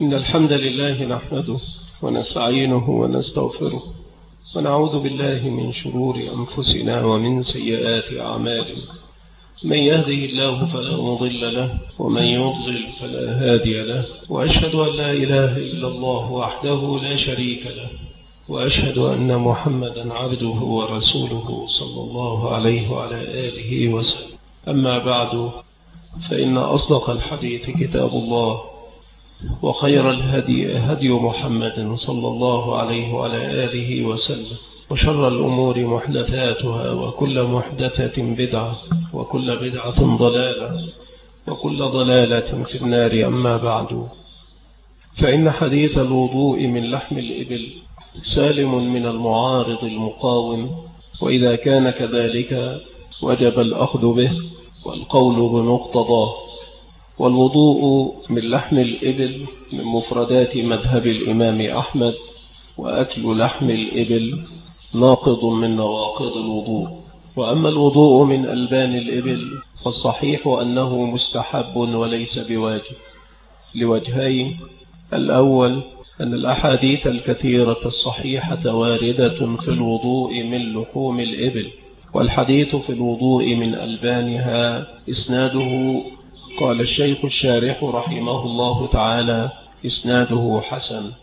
إن الحمد لله نحمده ونستعينه ونستغفره ونعوذ بالله من شرور أنفسنا ومن سيئات أعمالنا. من يهده الله فلا مضل له ومن يضلل فلا هادي له، وأشهد أن لا إله إلا الله وحده لا شريك له، وأشهد أن محمدا عبده ورسوله صلى الله عليه وعلى آله وسلم. أما بعد، فإن أصدق الحديث كتاب الله، وخير الهدي هدي محمد صلى الله عليه وعلى آله وسلم، وشر الأمور محدثاتها، وكل محدثة بدعة، وكل بدعة ضلالة، وكل ضلالة في النار. أما بعد، فإن حديث الوضوء من لحم الإبل سالم من المعارض المقاوم، وإذا كان كذلك وجب الأخذ به والقول بمقتضاه. والوضوء من لحم الإبل من مفردات مذهب الإمام أحمد، وأكل لحم الإبل ناقض من نواقض الوضوء. وأما الوضوء من ألبان الإبل فالصحيح أنه مستحب وليس بواجب، لوجهين: الأول أن الأحاديث الكثيرة الصحيحة واردة في الوضوء من لحوم الإبل، والحديث في الوضوء من ألبانها إسناده، قال الشيخ الشارح رحمه الله تعالى: إسناده حسن،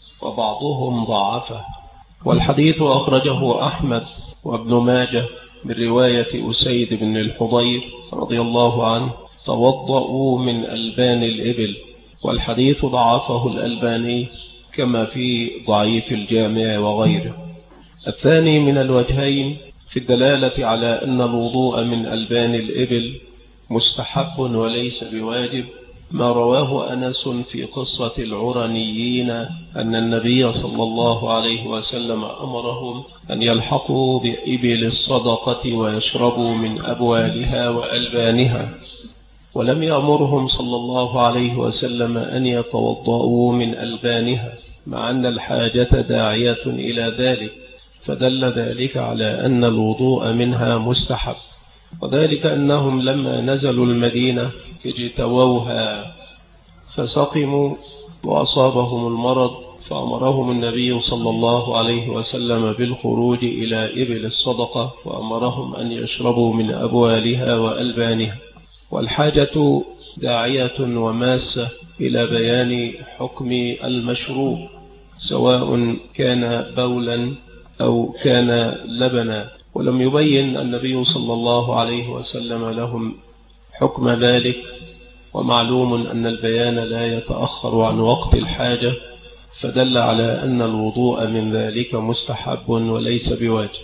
وبعضهم ضعفه. والحديث أخرجه أحمد وابن ماجه من رواية أسيد بن الحضير رضي الله عنه: توضؤوا من ألبان الإبل. والحديث ضعفه الألباني كما في ضعيف الجامع وغيره. الثاني من الوجهين في الدلالة على أن الوضوء من ألبان الإبل مستحب وليس بواجب ما رواه أنس في قصة العرنيين أن النبي صلى الله عليه وسلم أمرهم أن يلحقوا بإبل الصدقة ويشربوا من أبوالها وألبانها، ولم يأمرهم صلى الله عليه وسلم أن يتوضؤوا من ألبانها، مع أن الحاجة داعية إلى ذلك، فدل ذلك على أن الوضوء منها مستحب. وذلك أنهم لما نزلوا المدينة اجتووها فسقموا وأصابهم المرض، فأمرهم النبي صلى الله عليه وسلم بالخروج إلى إبل الصدقة، وأمرهم أن يشربوا من أبوالها وألبانها. والحاجة داعية وماسة إلى بيان حكم المشروب، سواء كان بولا أو كان لبنا، ولم يبين النبي صلى الله عليه وسلم لهم حكم ذلك. ومعلوم أن البيان لا يتأخر عن وقت الحاجة، فدل على أن الوضوء من ذلك مستحب وليس بواجب.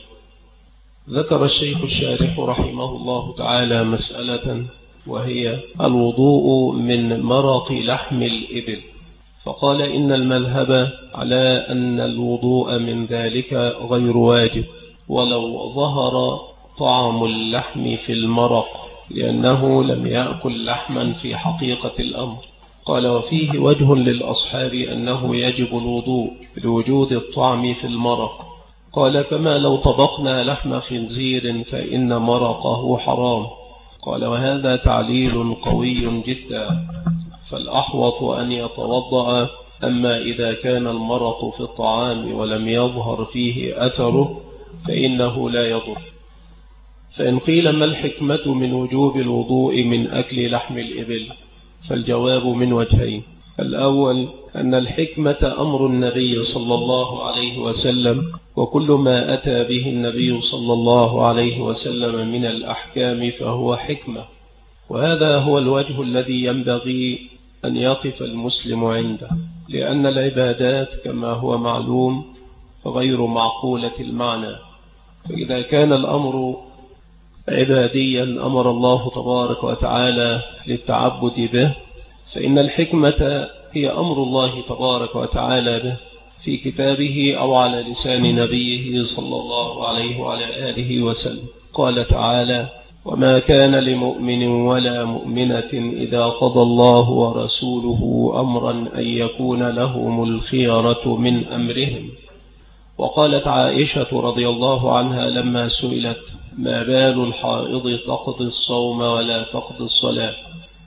ذكر الشيخ الشارح رحمه الله تعالى مسألة، وهي الوضوء من مرق لحم الإبل، فقال: إن المذهب على أن الوضوء من ذلك غير واجب ولو ظهر طعم اللحم في المرق، لأنه لم يأكل لحما في حقيقة الأمر. قال: وفيه وجه للأصحاب أنه يجب الوضوء لوجود الطعم في المرق. قال: فما لو طبقنا لحم خنزير فإن مرقه حرام. قال: وهذا تعليل قوي جدا، فالأحوط أن يتوضأ. أما إذا كان المرق في الطعام ولم يظهر فيه أثره فإنه لا يضر. فإن قيل: ما الحكمة من وجوب الوضوء من أكل لحم الإبل؟ فالجواب من وجهين: الأول أن الحكمة أمر النبي صلى الله عليه وسلم، وكل ما أتى به النبي صلى الله عليه وسلم من الأحكام فهو حكمة، وهذا هو الوجه الذي ينبغي أن يقف المسلم عنده، لأن العبادات كما هو معلوم غير معقولة المعنى. فإذا كان الأمر عباديا أمر الله تبارك وتعالى للتعبد به، فإن الحكمة هي أمر الله تبارك وتعالى به في كتابه أو على لسان نبيه صلى الله عليه وعلى آله وسلم. قال تعالى: وما كان لمؤمن ولا مؤمنة إذا قضى الله ورسوله أمرا أن يكون لهم الخيرة من أمرهم. وقالت عائشة رضي الله عنها لما سئلت: ما بال الحائض تقضي الصوم ولا تقضي الصلاة؟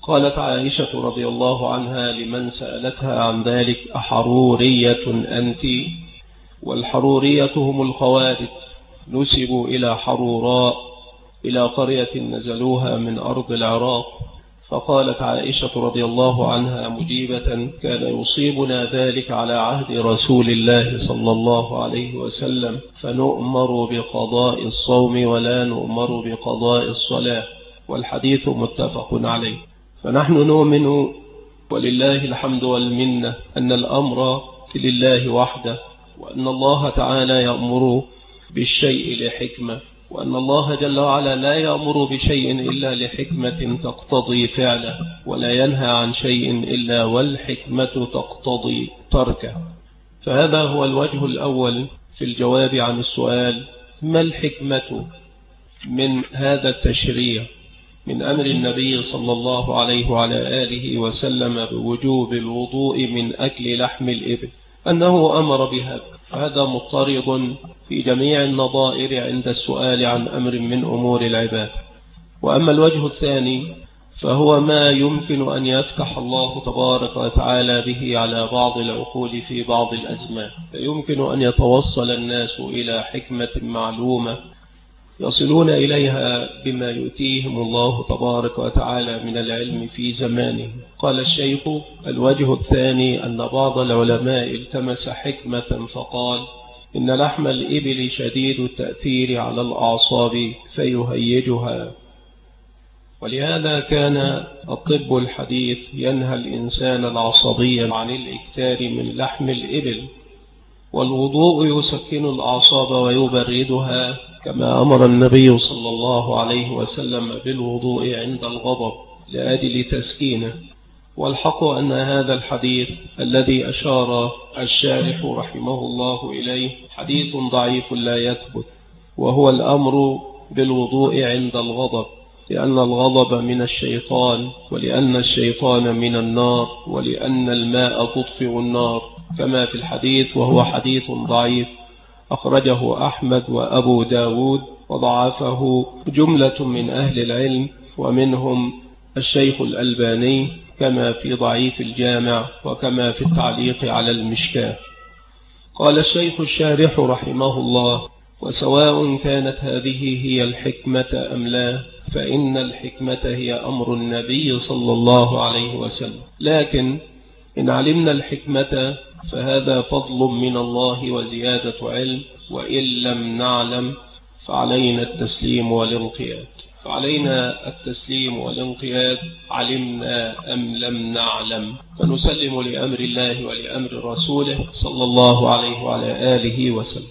قالت عائشة رضي الله عنها لمن سألتها عن ذلك: أحرورية أنت؟ والحرورية هم الخوارج، نسبوا إلى حروراء، إلى قرية نزلوها من أرض العراق. فقالت عائشة رضي الله عنها مجيبة: كان يصيبنا ذلك على عهد رسول الله صلى الله عليه وسلم، فنؤمر بقضاء الصوم ولا نؤمر بقضاء الصلاة. والحديث متفق عليه. فنحن نؤمن ولله الحمد والمنة أن الأمر لله وحده، وأن الله تعالى يأمر بالشيء لحكمة، وأن الله جل وعلا لا يأمر بشيء إلا لحكمة تقتضي فعله، ولا ينهى عن شيء إلا والحكمة تقتضي تركه. فهذا هو الوجه الأول في الجواب عن السؤال: ما الحكمة من هذا التشريع من أمر النبي صلى الله عليه وعلى آله وسلم بوجوب الوضوء من أكل لحم الإبل؟ أنه أمر بهذا، وهذا مضطرد في جميع النظائر عند السؤال عن أمر من أمور العباد. وأما الوجه الثاني فهو ما يمكن أن يفتح الله تبارك وتعالى به على بعض العقول في بعض الأزمان، فيمكن أن يتوصل الناس إلى حكمة معلومة يصلون إليها بما يؤتيهم الله تبارك وتعالى من العلم في زمانه. قال الشيخ: الوجه الثاني أن بعض العلماء التمس حكمة فقال: إن لحم الإبل شديد التأثير على الأعصاب فيهيجها، ولهذا كان الطب الحديث ينهى الإنسان العصبي عن الإكثار من لحم الإبل، والوضوء يسكن الأعصاب ويبردها، كما أمر النبي صلى الله عليه وسلم بالوضوء عند الغضب لأجل تسكينه. والحق أن هذا الحديث الذي أشار الشارح رحمه الله إليه حديث ضعيف لا يثبت، وهو الأمر بالوضوء عند الغضب، لأن الغضب من الشيطان، ولأن الشيطان من النار، ولأن الماء تطفئ النار، كما في الحديث، وهو حديث ضعيف أخرجه أحمد وأبو داود، وضعفه جملة من أهل العلم، ومنهم الشيخ الألباني، كما في ضعيف الجامع، وكما في التعليق على المشكاة. قال الشيخ الشارح رحمه الله: وسواء كانت هذه هي الحكمة أم لا، فإن الحكمة هي أمر النبي صلى الله عليه وسلم، لكن إن علمنا الحكمة فهذا فضل من الله وزيادة علم، وإن لم نعلم فعلينا التسليم والانقياد. فعلينا التسليم والانقياد، علمنا أم لم نعلم، فنسلم لأمر الله ولأمر رسوله صلى الله عليه وعلى آله وسلم.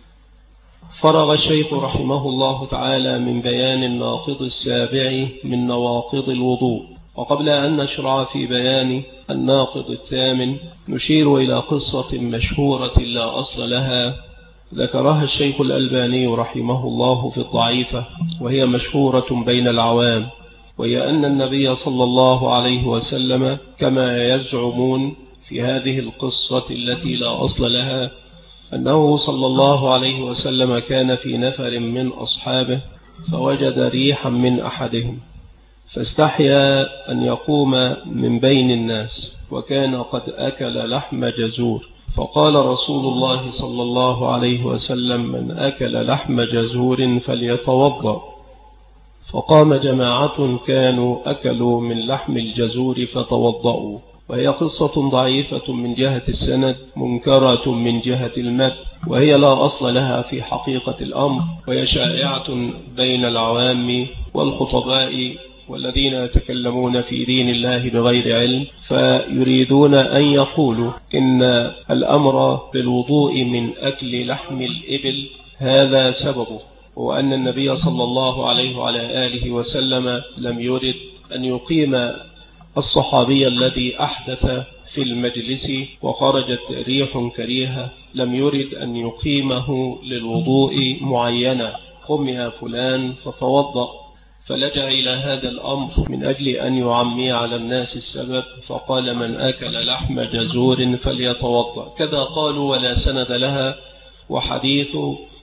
فرغ الشيخ رحمه الله تعالى من بيان الناقض السابع من نواقض الوضوء، وقبل أن نشرع في بيان الناقض الثامن نشير إلى قصة مشهورة لا أصل لها ذكرها الشيخ الألباني رحمه الله في الضعيفة، وهي مشهورة بين العوام، وهي أن النبي صلى الله عليه وسلم كما يزعمون في هذه القصة التي لا أصل لها، أنه صلى الله عليه وسلم كان في نفر من أصحابه فوجد ريحا من أحدهم، فاستحيا أن يقوم من بين الناس، وكان قد أكل لحم جزور، فقال رسول الله صلى الله عليه وسلم: من أكل لحم جزور فليتوضأ. فقام جماعة كانوا أكلوا من لحم الجزور فتوضأوا، وهي قصة ضعيفة من جهة السند، منكرة من جهة المتن، وهي لا أصل لها في حقيقة الأمر، وهي شائعة بين العوام والخطباء والذين يتكلمون في دين الله بغير علم، فيريدون أن يقولوا إن الأمر بالوضوء من أكل لحم الإبل هذا سببه، وأن النبي صلى الله عليه وعلى آله وسلم لم يرد أن يقيم الصحابي الذي أحدث في المجلس وخرجت ريح كريهة، لم يرد أن يقيمه للوضوء معينا: قم يا فلان فتوضأ، فلجأ إلى هذا الأمر من أجل أن يعمي على الناس السبب، فقال: من أكل لحم جزور فليتوضأ. كذا قالوا ولا سند لها. وحديث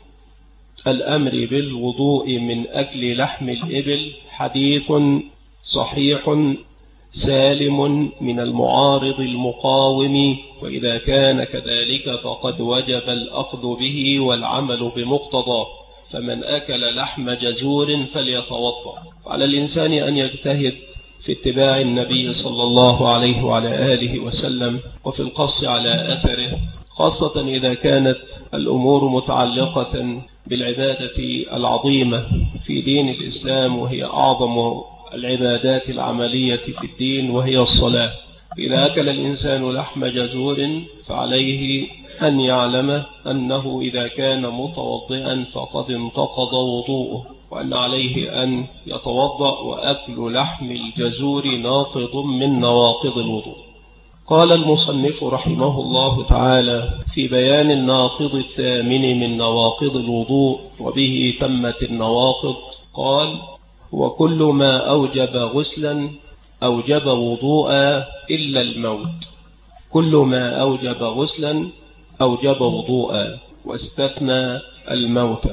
الأمر بالوضوء من أكل لحم الإبل حديث صحيح سالم من المعارض المقاوم، وإذا كان كذلك فقد وجب الأخذ به والعمل بمقتضاه. فمن أكل لحم جزور فليتوضأ. على الإنسان أن يجتهد في اتباع النبي صلى الله عليه وعلى آله وسلم وفي القص على أثره، خاصة إذا كانت الأمور متعلقة بالعبادة العظيمة في دين الإسلام، وهي أعظم العبادات العملية في الدين، وهي الصلاة. إذا أكل الإنسان لحم جزور فعليه أن يعلم أنه إذا كان متوضئا فقد انتقض وضوءه، وأن عليه أن يتوضأ، وأكل لحم الجزور ناقض من نواقض الوضوء. قال المصنف رحمه الله تعالى في بيان الناقض الثامن من نواقض الوضوء، وبه تمت النواقض، قال: وكل ما أوجب غسلا أوجب وضوءا إلا الموت. كل ما أوجب غسلا أوجب وضوءا، واستثنى الموت.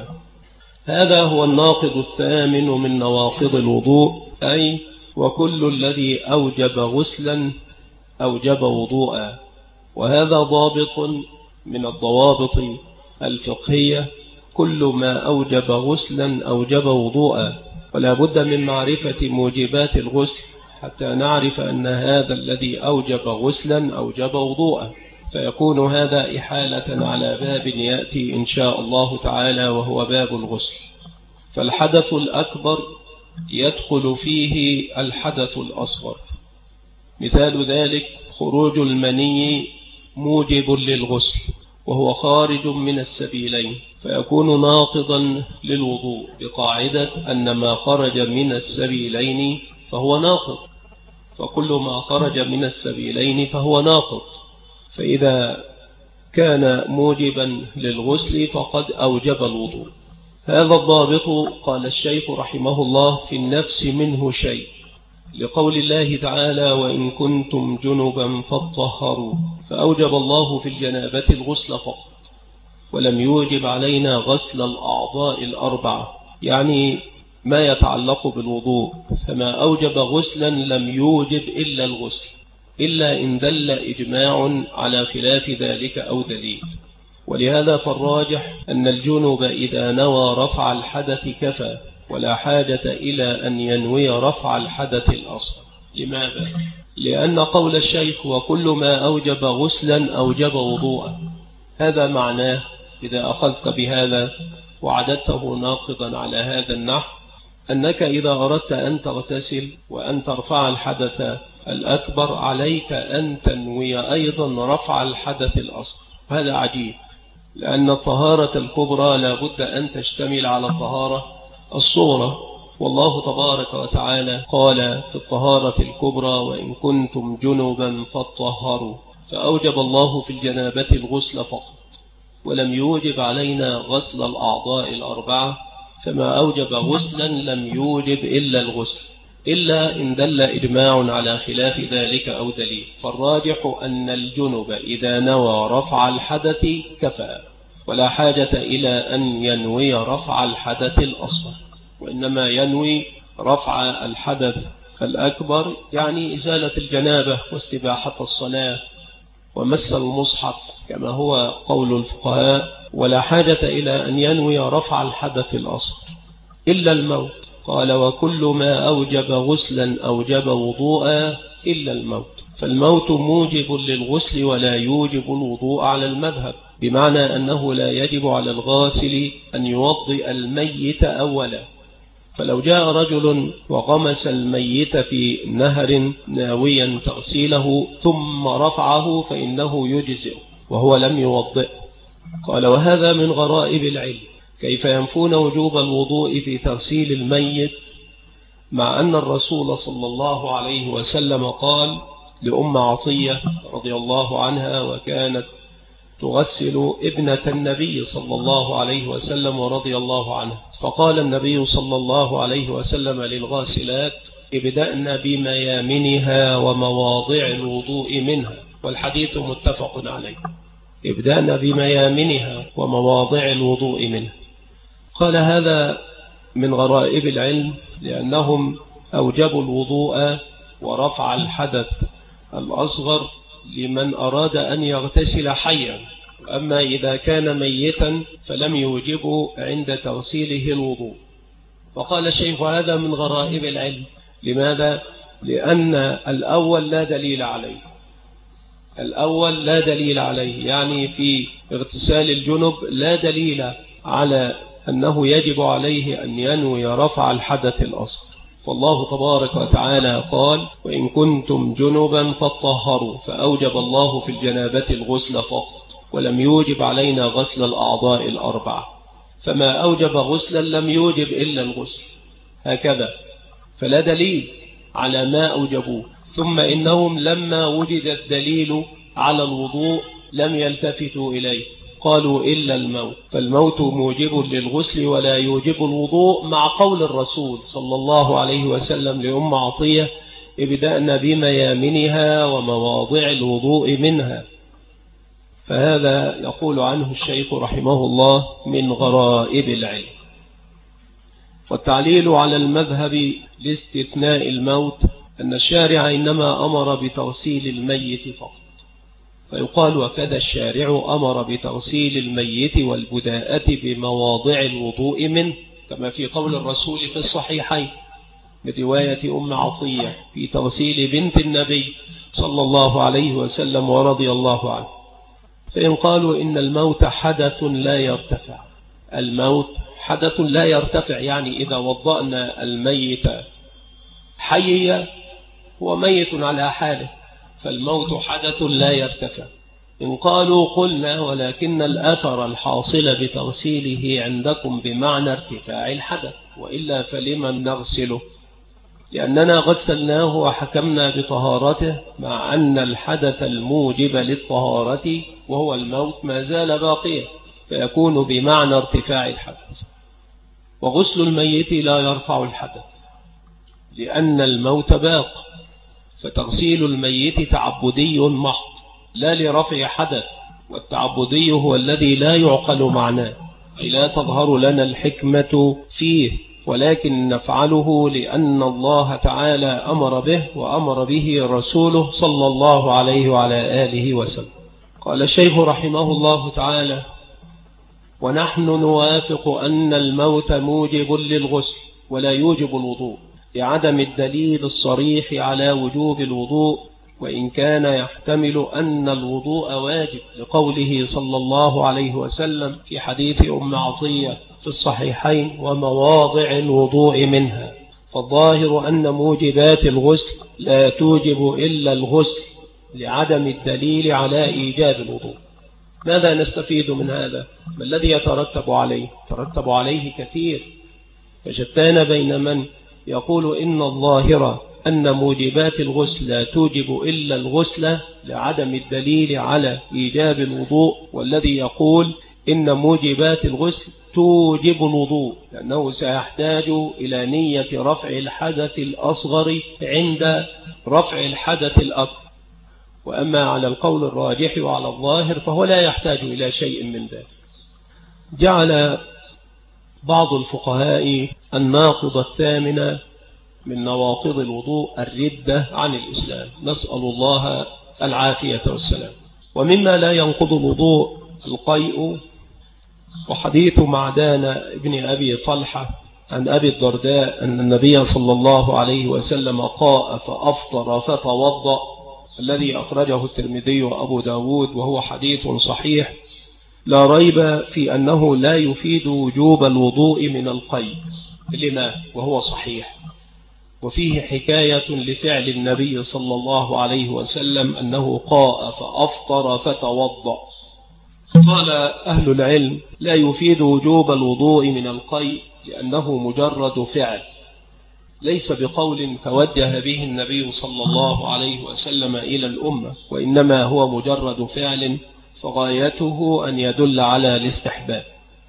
هذا هو الناقض الثامن من نواقض الوضوء، أي وكل الذي أوجب غسلا أوجب وضوءا. وهذا ضابط من الضوابط الفقهية: كل ما أوجب غسلا أوجب وضوءا. ولا بد من معرفة موجبات الغسل حتى نعرف أن هذا الذي أوجب غسلا أوجب وضوءا، فيكون هذا إحالة على باب يأتي إن شاء الله تعالى، وهو باب الغسل. فالحدث الأكبر يدخل فيه الحدث الأصغر. مثال ذلك خروج المني موجب للغسل، وهو خارج من السبيلين، فيكون ناقضا للوضوء بقاعدة أن ما خرج من السبيلين فهو ناقض، فكل ما خرج من السبيلين فهو ناقض. فإذا كان موجبا للغسل فقد أوجب الوضوء. هذا الضابط قال الشيخ رحمه الله في النفس منه شيء، لقول الله تعالى: وإن كنتم جنبا فاطهروا، فأوجب الله في الجنابة الغسل فقط، ولم يوجب علينا غسل الأعضاء الأربعة، يعني ما يتعلق بالوضوء. فما أوجب غسلا لم يوجب إلا الغسل، إلا إن دل إجماع على خلاف ذلك أو دليل. ولهذا فالراجح أن الجنب إذا نوى رفع الحدث كفى، ولا حاجة إلى أن ينوي رفع الحدث الأصغر. لماذا؟ لأن قول الشيخ وكل ما أوجب غسلا أوجب وضوءا، هذا معناه إذا أخذت بهذا وعددته ناقضا على هذا النحو، أنك إذا أردت أن تغتسل وأن ترفع الحدث الأكبر عليك أن تنوي أيضا رفع الحدث الأصغر. هذا عجيب، لأن الطهارة الكبرى لا بد أن تشتمل على الطهارة الصغرى، والله تبارك وتعالى قال في الطهارة الكبرى: وإن كنتم جنبا فاطهروا، فأوجب الله في الجنابة الغسل فقط، ولم يوجب علينا غسل الأعضاء الأربعة. فما أوجب غسلا لم يوجب إلا الغسل، إلا إن دل إجماع على خلاف ذلك أو دليل. فالراجح أن الجنب إذا نوى رفع الحدث كفى، ولا حاجة إلى أن ينوي رفع الحدث الأصغر، وإنما ينوي رفع الحدث الأكبر، يعني إزالة الجنابة واستباحة الصلاة ومس المصحف كما هو قول الفقهاء، ولا حاجة إلى أن ينوي رفع الحدث الأصغر إلا الموت. قال: وكل ما أوجب غسلا أوجب وضوءا إلا الموت. فالموت موجب للغسل ولا يوجب الوضوء على المذهب، بمعنى أنه لا يجب على الغاسل أن يوضئ الميت أولا. فلو جاء رجل وغمس الميت في نهر ناويا تغسيله ثم رفعه فإنه يجزئ وهو لم يوضئ. قال: وهذا من غرائب العلم، كيف ينفون وجوب الوضوء في تغسيل الميت، مع أن الرسول صلى الله عليه وسلم قال لأم عطية رضي الله عنها، وكانت تغسل ابنة النبي صلى الله عليه وسلم ورضي الله عنها، فقال النبي صلى الله عليه وسلم للغاسلات: ابدأن بميامنها ومواضع الوضوء منها. والحديث متفق عليه. ابدأن بميامنها ومواضع الوضوء منها. قال: هذا من غرائب العلم، لأنهم أوجبوا الوضوء ورفع الحدث الأصغر لمن أراد أن يغتسل حيا، أما إذا كان ميتا فلم يوجب عند تغسيله الوضوء. فقال الشيخ هذا من غرائب العلم. لماذا؟ لأن الأول لا دليل عليه، الأول لا دليل عليه، يعني في اغتسال الجنب لا دليل على أنه يجب عليه أن ينوي رفع الحدث الأصغر. فالله تبارك وتعالى قال: وإن كنتم جنبا فاطهروا، فأوجب الله في الجنابة الغسل فقط، ولم يوجب علينا غسل الأعضاء الأربعة، فما أوجب غسلا لم يوجب إلا الغسل، هكذا، فلا دليل على ما أوجبوه. ثم إنهم لما وجد الدليل على الوضوء لم يلتفتوا إليه، قالوا إلا الموت، فالموت موجب للغسل ولا يوجب الوضوء، مع قول الرسول صلى الله عليه وسلم لأم عطية: ابدأنا بميامنها ومواضع الوضوء منها. فهذا يقول عنه الشيخ رحمه الله من غرائب العلم. والتعليل على المذهب لاستثناء الموت أن الشارع إنما أمر بتغسيل الميت فقط، فيقال: وكذا الشارع أمر بتغسيل الميت والبداءة بمواضع الوضوء منه، كما في قول الرسول في الصحيحين برواية أم عطية في تغسيل بنت النبي صلى الله عليه وسلم ورضي الله عنه. فإن قالوا إن الموت حدث لا يرتفع، الموت حدث لا يرتفع، يعني إذا وضأنا الميت حي هو ميت على حاله، فالموت حدث لا يرتفع. إن قالوا قلنا: ولكن الأثر الحاصل بتغسيله عندكم بمعنى ارتفاع الحدث، وإلا فلمن نغسله؟ لأننا غسلناه وحكمنا بطهارته، مع أن الحدث الموجب للطهارة وهو الموت ما زال باقيا، فيكون بمعنى ارتفاع الحدث. وغسل الميت لا يرفع الحدث لأن الموت باق، فتغسيل الميت تعبدي محض لا لرفع حدث، والتعبدي هو الذي لا يعقل معناه، أي لا تظهر لنا الحكمة فيه، ولكن نفعله لأن الله تعالى أمر به وأمر به رسوله صلى الله عليه وعلى آله وسلم. قال الشيخ رحمه الله تعالى: ونحن نوافق أن الموت موجب للغسل ولا يوجب الوضوء، لعدم الدليل الصريح على وجوب الوضوء، وإن كان يحتمل أن الوضوء واجب، لقوله صلى الله عليه وسلم في حديث أم عطية في الصحيحين: ومواضع الوضوء منها. فالظاهر أن موجبات الغسل لا توجب إلا الغسل، لعدم الدليل على إيجاب الوضوء. ماذا نستفيد من هذا؟ ما الذي يترتب عليه؟ يترتب عليه كثير، فشتان بين من يقول إن الظاهر أن موجبات الغسل لا توجب إلا الغسل لعدم الدليل على إيجاب الوضوء، والذي يقول إن موجبات الغسل توجب الوضوء، لأنه سيحتاج إلى نية رفع الحدث الأصغر عند رفع الحدث الأكبر. وأما على القول الراجح وعلى الظاهر فهو لا يحتاج إلى شيء من ذلك. جعل بعض الفقهاء الناقض الثامنة من نواقض الوضوء الردة عن الإسلام، نسأل الله العافية والسلام. ومما لا ينقض الوضوء القيء، وحديث معدان ابن أبي طلحة عن أبي الدرداء أن النبي صلى الله عليه وسلم قاء فأفطر فتوضأ، الذي أخرجه الترمذي وأبو داود، وهو حديث صحيح لا ريب في أنه لا يفيد وجوب الوضوء من القيء لما وهو صحيح، وفيه حكاية لفعل النبي صلى الله عليه وسلم أنه قاء فأفطر فتوضأ. قال أهل العلم: لا يفيد وجوب الوضوء من القيء لأنه مجرد فعل، ليس بقول توجه به النبي صلى الله عليه وسلم إلى الأمة، وإنما هو مجرد فعل، فغايته أن يدل على الاستحباب.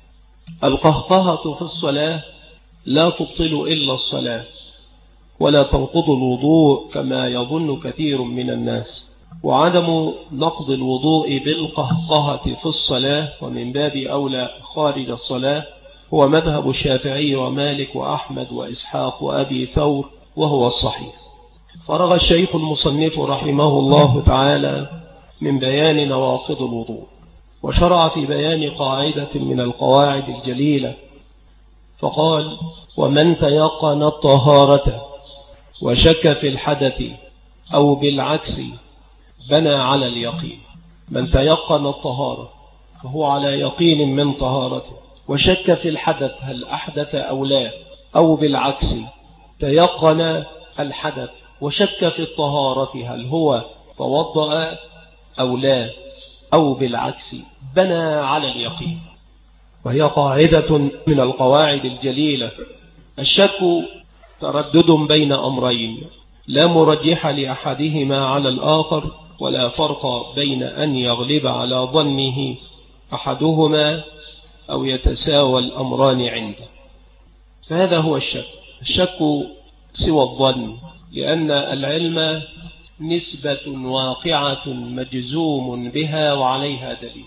القهقهة في الصلاة لا تبطل إلا الصلاة، ولا تنقض الوضوء كما يظن كثير من الناس. وعدم نقض الوضوء بالقهقهة في الصلاة، ومن باب أولى خارج الصلاة، هو مذهب الشافعي ومالك وأحمد وإسحاق وأبي ثور، وهو الصحيح. فرغ الشيخ المصنف رحمه الله تعالى من بيان نواقض الوضوء، وشرع في بيان قاعدة من القواعد الجليلة، فقال: ومن تيقن الطهارة وشك في الحدث أو بالعكس بنى على اليقين. من تيقن الطهارة فهو على يقين من طهارته، وشك في الحدث هل أحدث أو لا، أو بالعكس تيقن الحدث وشك في الطهارة هل هو توضأ أو لا، أو بالعكس بنى على اليقين. وهي قاعدة من القواعد الجليلة. الشك تردد بين أمرين لا مرجح لأحدهما على الآخر، ولا فرق بين أن يغلب على ظنه أحدهما أو يتساوى الأمران عنده. فهذا هو الشك. الشك سوى الظن، لأن العلم نسبة واقعة مجزوم بها وعليها دليل.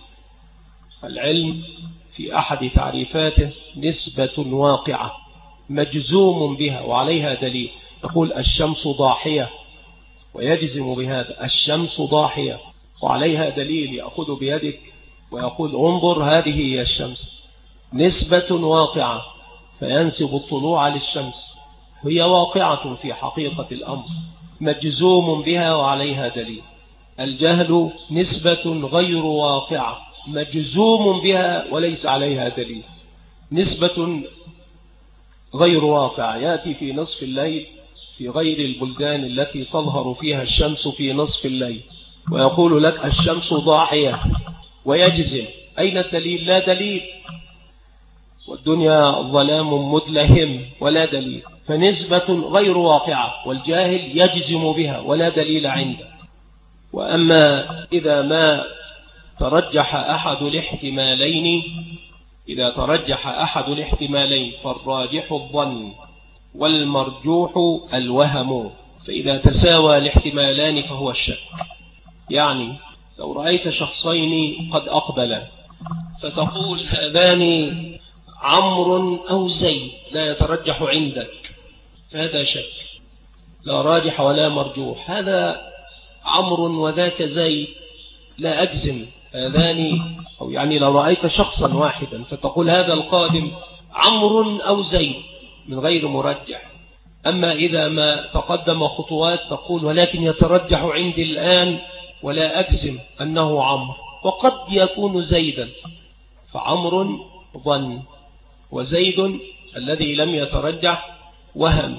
العلم في أحد تعريفاته نسبة واقعة مجزوم بها وعليها دليل. يقول الشمس ضاحية ويجزم بهذا، الشمس ضاحية وعليها دليل، يأخذ بيدك ويقول انظر هذه هي الشمس. نسبة واقعة، فينسب الطلوع للشمس، هي واقعة في حقيقة الأمر مجزوم بها وعليها دليل. الجهل نسبة غير واقعة مجزوم بها وليس عليها دليل. نسبة غير واقعة يأتي في نصف الليل في غير البلدان التي تظهر فيها الشمس في نصف الليل، ويقول لك الشمس ضاحية ويجزم. أين الدليل؟ لا دليل، والدنيا ظلام مدلهم ولا دليل. فنسبة غير واقعة، والجاهل يجزم بها ولا دليل عنده. وأما إذا ما ترجح أحد الاحتمالين، إذا ترجح أحد الاحتمالين فالراجح الظن والمرجوح الوهم. فإذا تساوى الاحتمالان فهو الشك. يعني لو رأيت شخصين قد أقبلا فتقول هذان عمرو أو زيد، لا يترجح عندك، فهذا شك لا راجح ولا مرجوح. هذا عمرو وذاك زيد، لا أجزم هذان، أو يعني لو رأيت شخصا واحدا فتقول هذا القادم عمرو أو زيد من غير مرجح. أما إذا ما تقدم خطوات تقول ولكن يترجح عندي الآن ولا أجزم أنه عمرو، وقد يكون زيدا، فعمرو ظن، وزيد الذي لم يترجح وهم.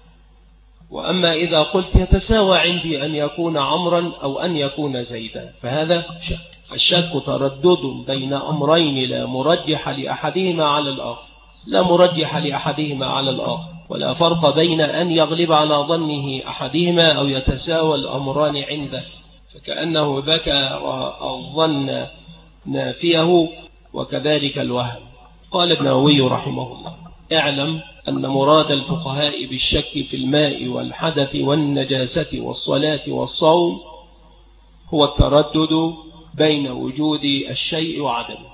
وأما إذا قلت يتساوى عندي أن يكون عمرا أو أن يكون زيدا فهذا شك. فالشك تردد بين أمرين لا مرجح لأحدهما على الآخر، لا مرجح لأحدهما على الآخر، ولا فرق بين أن يغلب على ظنه أحدهما أو يتساوى الأمران عنده، فكأنه ذكر الظن نافيه وكذلك الوهم. قال ابن النووي رحمه الله: اعلم أن مراد الفقهاء بالشك في الماء والحدث والنجاسة والصلاة والصوم هو التردد بين وجود الشيء وعدمه،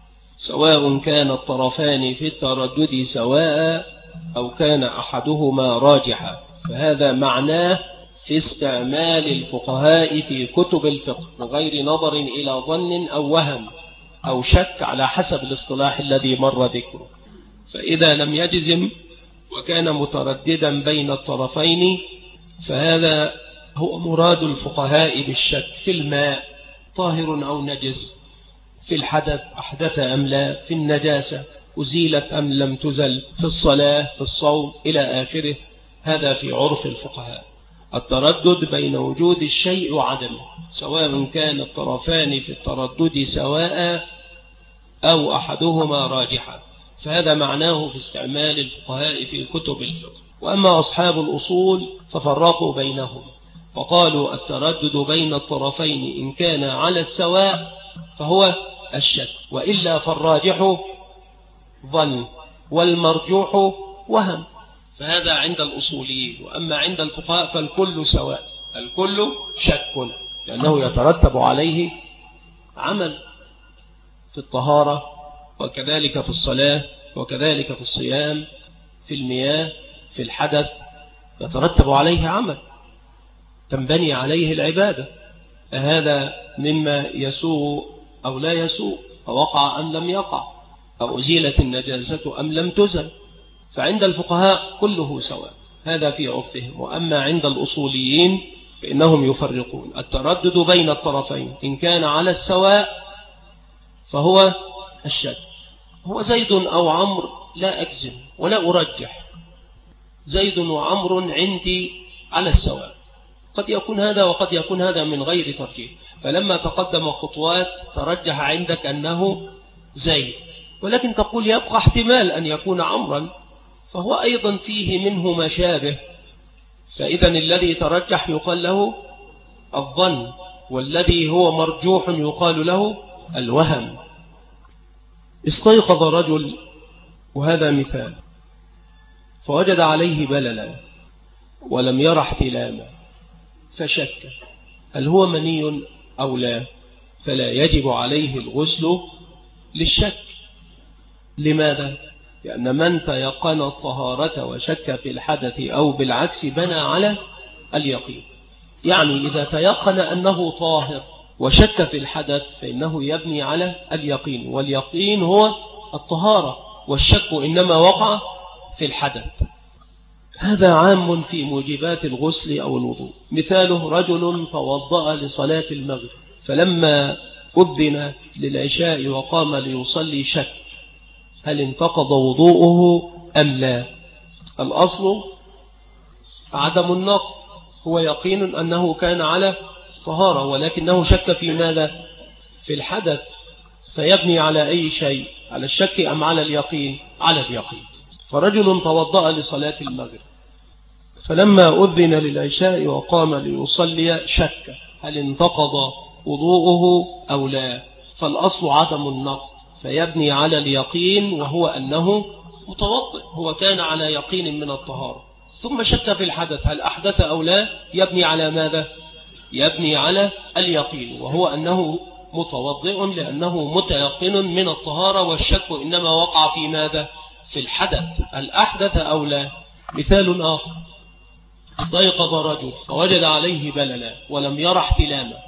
سواء كان الطرفان في التردد سواء أو كان أحدهما راجحا. فهذا معناه في استعمال الفقهاء في كتب الفقه بغير نظر إلى ظن أو وهم أو شك على حسب الاصطلاح الذي مر ذكره. فإذا لم يجزم وكان مترددا بين الطرفين فهذا هو مراد الفقهاء بالشك في الماء طاهر أو نجس، في الحدث أحدث أم لا، في النجاسة أزيلت أم لم تزل، في الصلاة، في الصوم إلى آخره. هذا في عرف الفقهاء التردد بين وجود الشيء وعدمه، سواء كان الطرفان في التردد سواء أو أحدهما راجحا. فهذا معناه في استعمال الفقهاء في كتب الفقه. وأما أصحاب الأصول ففرقوا بينهم فقالوا التردد بين الطرفين إن كان على السواء فهو الشك، وإلا فالراجح ظن والمرجوح وهم. فهذا عند الأصوليين. وأما عند الفقهاء فالكل سواء، الكل شك، لأنه يترتب عليه عمل في الطهارة وكذلك في الصلاة وكذلك في الصيام، في المياه، في الحدث، يترتب عليه عمل. تنبني عليه العبادة. هذا مما يسوء أو لا يسوء، فوقع أم لم يقع، أو أزيلت النجاسة أم لم تزل. فعند الفقهاء كله سواء، هذا في عرفهم. وأما عند الأصوليين فإنهم يفرقون التردد بين الطرفين، إن كان على السواء فهو الشك. هو زيد أو عمرو لا أجزم ولا أرجح، زيد وعمر عندي على السواء، قد يكون هذا وقد يكون هذا من غير ترجيح. فلما تقدم خطوات ترجح عندك أنه زيد، ولكن تقول يبقى احتمال أن يكون عمرا، فهو أيضا فيه منه مشابه. فإذا الذي ترجح يقال له الظن، والذي هو مرجوح يقال له الوهم. استيقظ رجل، وهذا مثال، فوجد عليه بللا ولم ير احتلاما، فشك هل هو مني أو لا، فلا يجب عليه الغسل للشك. لماذا؟ لأن من تيقن الطهارة وشك في الحدث أو بالعكس بنى على اليقين. يعني إذا تيقن أنه طاهر وشك في الحدث فإنه يبني على اليقين، واليقين هو الطهارة، والشك إنما وقع في الحدث. هذا عام في موجبات الغسل أو الوضوء. مثاله رجل توضأ لصلاة المغرب، فلما أذن للعشاء وقام ليصلي شك هل انتقض وضوءه أم لا. الأصل عدم النقض، هو يقين أنه كان على طهارة، ولكنه شك في ماذا؟ في الحدث، فيبني على أي شيء؟ على الشك أم على اليقين؟ على اليقين. فرجل توضأ لصلاة المغرب، فلما أذن للعشاء وقام ليصلي شك هل انتقض وضوءه أو لا. فالأصل عدم النقض، فيبني على اليقين، وهو أنه متوضئ، هو كان على يقين من الطهارة، ثم شك في الحدث هل أحدث أو لا، يبني على ماذا؟ يبني على اليقين، وهو أنه متوضئ لأنه متيقن من الطهارة، والشك إنما وقع في ماذا؟ في الحدث، هل أحدث أو لا. مثال آخر، استيقظ رجل فوجد عليه بللا ولم ير احتلاما،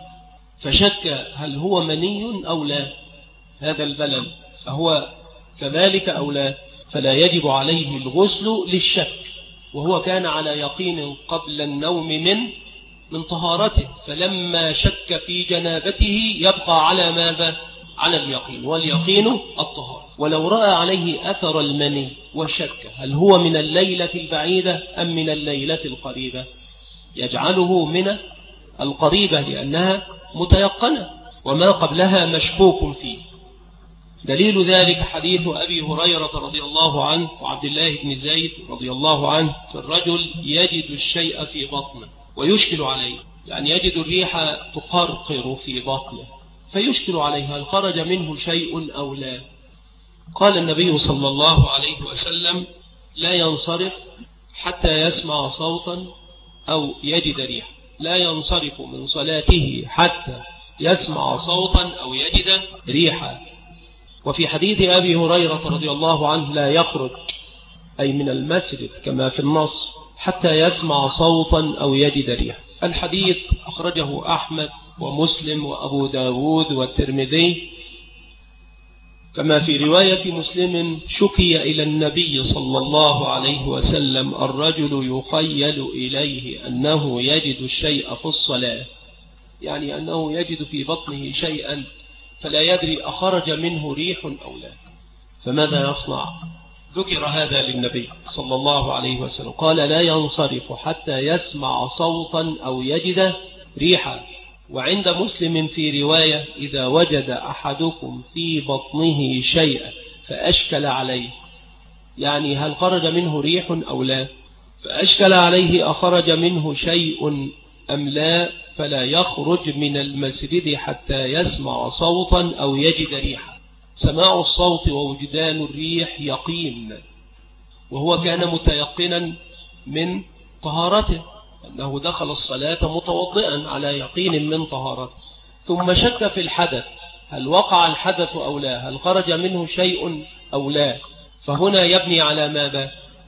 فشك هل هو مني أو لا. هذا البلل فهو كذلك أو لا، فلا يجب عليه الغسل للشك، وهو كان على يقين قبل النوم من طهارته، فلما شك في جنابته يبقى على ماذا؟ على اليقين، واليقين الطهارة. ولو رأى عليه أثر المني وشك هل هو من الليلة البعيدة أم من الليلة القريبة، يجعله من القريبة لأنها متيقنة، وما قبلها مشكوك فيه. دليل ذلك حديث أبي هريرة رضي الله عنه وعبد الله بن زيد رضي الله عنه في الرجل يجد الشيء في بطنه ويشكل عليه، يعني يجد الريح تقرقر في بطنه فيشكل عليه هل خرج منه شيء أو لا. قال النبي صلى الله عليه وسلم لا ينصرف حتى يسمع صوتا أو يجد ريح، لا ينصرف من صلاته حتى يسمع صوتا أو يجد ريحا. وفي حديث أبي هريرة رضي الله عنه لا يخرج أي من المسجد كما في النص حتى يسمع صوتا أو يجد ريحا. الحديث أخرجه أحمد ومسلم وأبو داود والترمذي. كما في رواية مسلم شكي إلى النبي صلى الله عليه وسلم الرجل يخيل إليه أنه يجد الشيء في الصلاة، يعني أنه يجد في بطنه شيئا فلا يدري أخرج منه ريح أو لا، فماذا يصنع؟ ذكر هذا للنبي صلى الله عليه وسلم، قال لا ينصرف حتى يسمع صوتا أو يجد ريحا. وعند مسلم في رواية إذا وجد أحدكم في بطنه شيئا فأشكل عليه، يعني هل خرج منه ريح أو لا، فأشكل عليه أخرج منه شيء أم لا، فلا يخرج من المسجد حتى يسمع صوتا أو يجد ريحا. سماع الصوت ووجدان الريح يقين، وهو كان متيقنا من طهارته أنه دخل الصلاة متوضئا على يقين من طهارته، ثم شك في الحدث هل وقع الحدث أو لا، هل خرج منه شيء أو لا، فهنا يبني على ماذا؟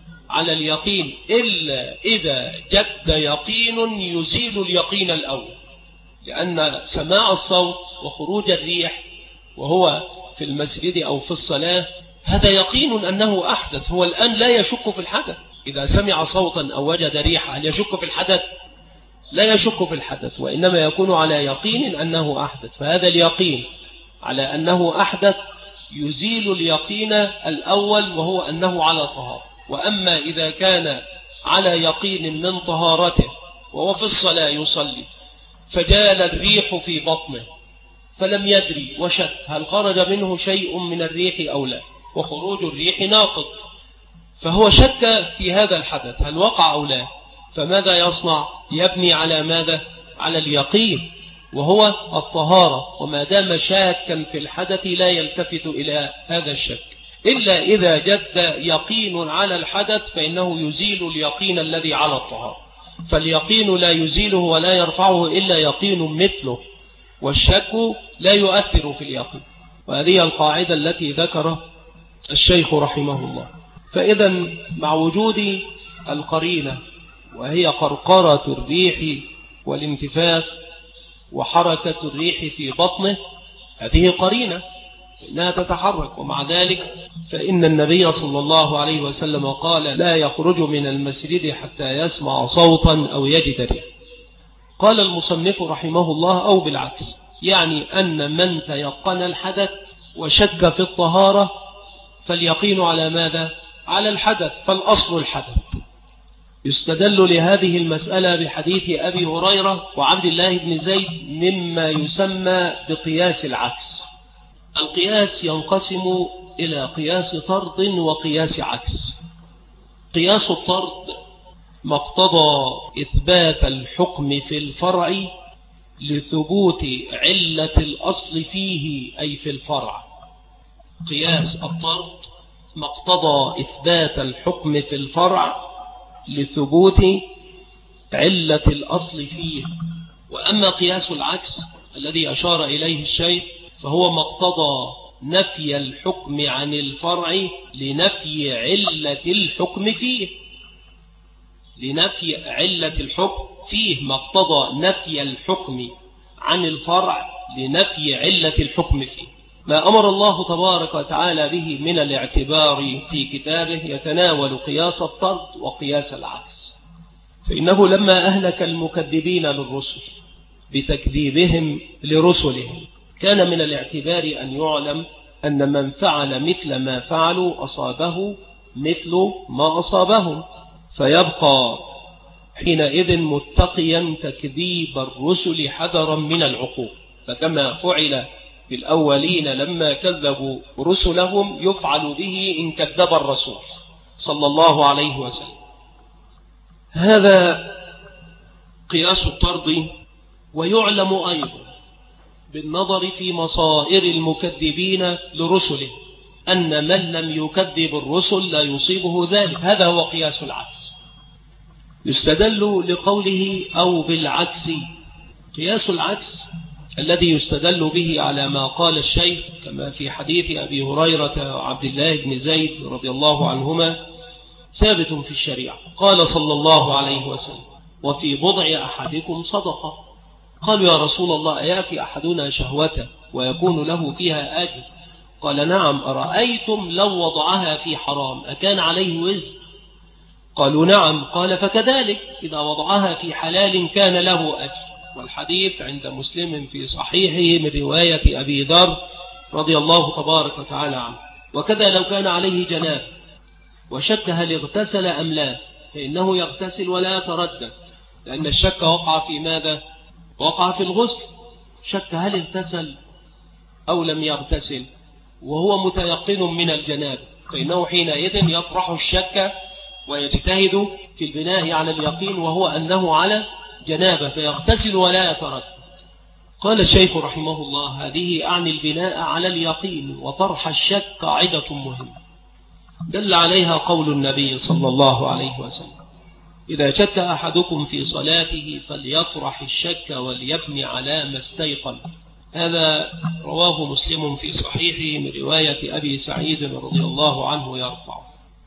على اليقين إلا إذا جد يقين يزيل اليقين الأول، لأن سماع الصوت وخروج الريح وهو في المسجد أو في الصلاة هذا يقين أنه أحدث. هو الآن لا يشك في الحدث، إذا سمع صوتا أو وجد ريحا هل يشك في الحدث؟ لا يشك في الحدث، وإنما يكون على يقين أنه أحدث. فهذا اليقين على أنه أحدث يزيل اليقين الأول وهو أنه على طهارة. وأما إذا كان على يقين من طهارته وهو في الصلاة يصلي فجال الريح في بطنه فلم يدري وشك هل خرج منه شيء من الريح أو لا، وخروج الريح ناقض، فهو شك في هذا الحدث هل وقع أو لا، فماذا يصنع؟ يبني على ماذا؟ على اليقين وهو الطهارة. وما دام شاكا في الحدث لا يلتفت إلى هذا الشك، إلا إذا جد يقين على الحدث فإنه يزيل اليقين الذي على الطهارة. فاليقين لا يزيله ولا يرفعه إلا يقين مثله، والشك لا يؤثر في اليقين. وهذه القاعدة التي ذكر الشيخ رحمه الله. فإذا مع وجود القرينة وهي قرقرة الريح والانتفاخ وحركة الريح في بطنه، هذه قرينة إنها تتحرك، ومع ذلك فإن النبي صلى الله عليه وسلم قال لا يخرج من المسجد حتى يسمع صوتا أو يجد ريح. قال المصنف رحمه الله أو بالعكس، يعني أن من تيقن الحدث وشك في الطهارة فاليقين على ماذا؟ على الحدث، فالأصل الحدث. يستدل لهذه المسألة بحديث أبي هريرة وعبد الله بن زيد مما يسمى بقياس العكس. القياس ينقسم إلى قياس طرد وقياس عكس. قياس الطرد ما اقتضى إثبات الحكم في الفرع لثبوت علة الأصل فيه أي في الفرع. قياس الطرد ما اقتضى إثبات الحكم في الفرع لثبوت علة الأصل فيه. وأما قياس العكس الذي أشار إليه الشيخ فهو ما اقتضى نفي الحكم عن الفرع لنفي علة الحكم فيه. لنفي علة الحكم فيه ما اقتضى نفي الحكم عن الفرع لنفي علة الحكم فيه. ما أمر الله تبارك وتعالى به من الاعتبار في كتابه يتناول قياس الطرد وقياس العكس. فإنه لما أهلك المكذبين للرسل بتكذيبهم لرسلهم كان من الاعتبار أن يعلم أن من فعل مثل ما فعلوا أصابه مثل ما أصابهم، فيبقى حينئذ متقيا تكذيب الرسل حذرا من العقوبة. فكما فعل بالأولين لما كذبوا رسلهم يفعل به إن كذب الرسول صلى الله عليه وسلم. هذا قياس الطرد. ويعلم أيضا بالنظر في مصائر المكذبين لرسله أن من لم يكذب الرسل لا يصيبه ذلك. هذا هو قياس العكس. يستدل لقوله أو بالعكس. قياس العكس الذي يستدل به على ما قال الشيخ كما في حديث أبي هريرة وعبد الله بن زيد رضي الله عنهما ثابت في الشريعة. قال صلى الله عليه وسلم وفي بضع أحدكم صدقة. قالوا يا رسول الله أيأتي أحدنا شهوته ويكون له فيها أجر؟ قال نعم. أرأيتم لو وضعها في حرام أكان عليه وزر؟ قالوا نعم. قال فكذلك إذا وضعها في حلال كان له أجر. والحديث عند مسلم في صحيحه من رواية أبي ذر رضي الله تبارك وتعالى عنه. وكذا لو كان عليه جناب وشك هل اغتسل أم لا فإنه يغتسل ولا يتردد، لأن الشك وقع في ماذا؟ وقع في الغسل. شك هل اغتسل أو لم يغتسل وهو متيقن من الجناب، فإنه حينئذ يطرح الشك ويجتهد في البناء على اليقين وهو أنه على جنابه فيغتسل ولا يتردد. قال الشيخ رحمه الله هذه أعني البناء على اليقين وطرح الشك قاعدة مهمة دل عليها قول النبي صلى الله عليه وسلم إذا شك أحدكم في صلاته فليطرح الشك وليبني على ما استيقن. هذا رواه مسلم في صحيحه من رواية أبي سعيد رضي الله عنه يرفع.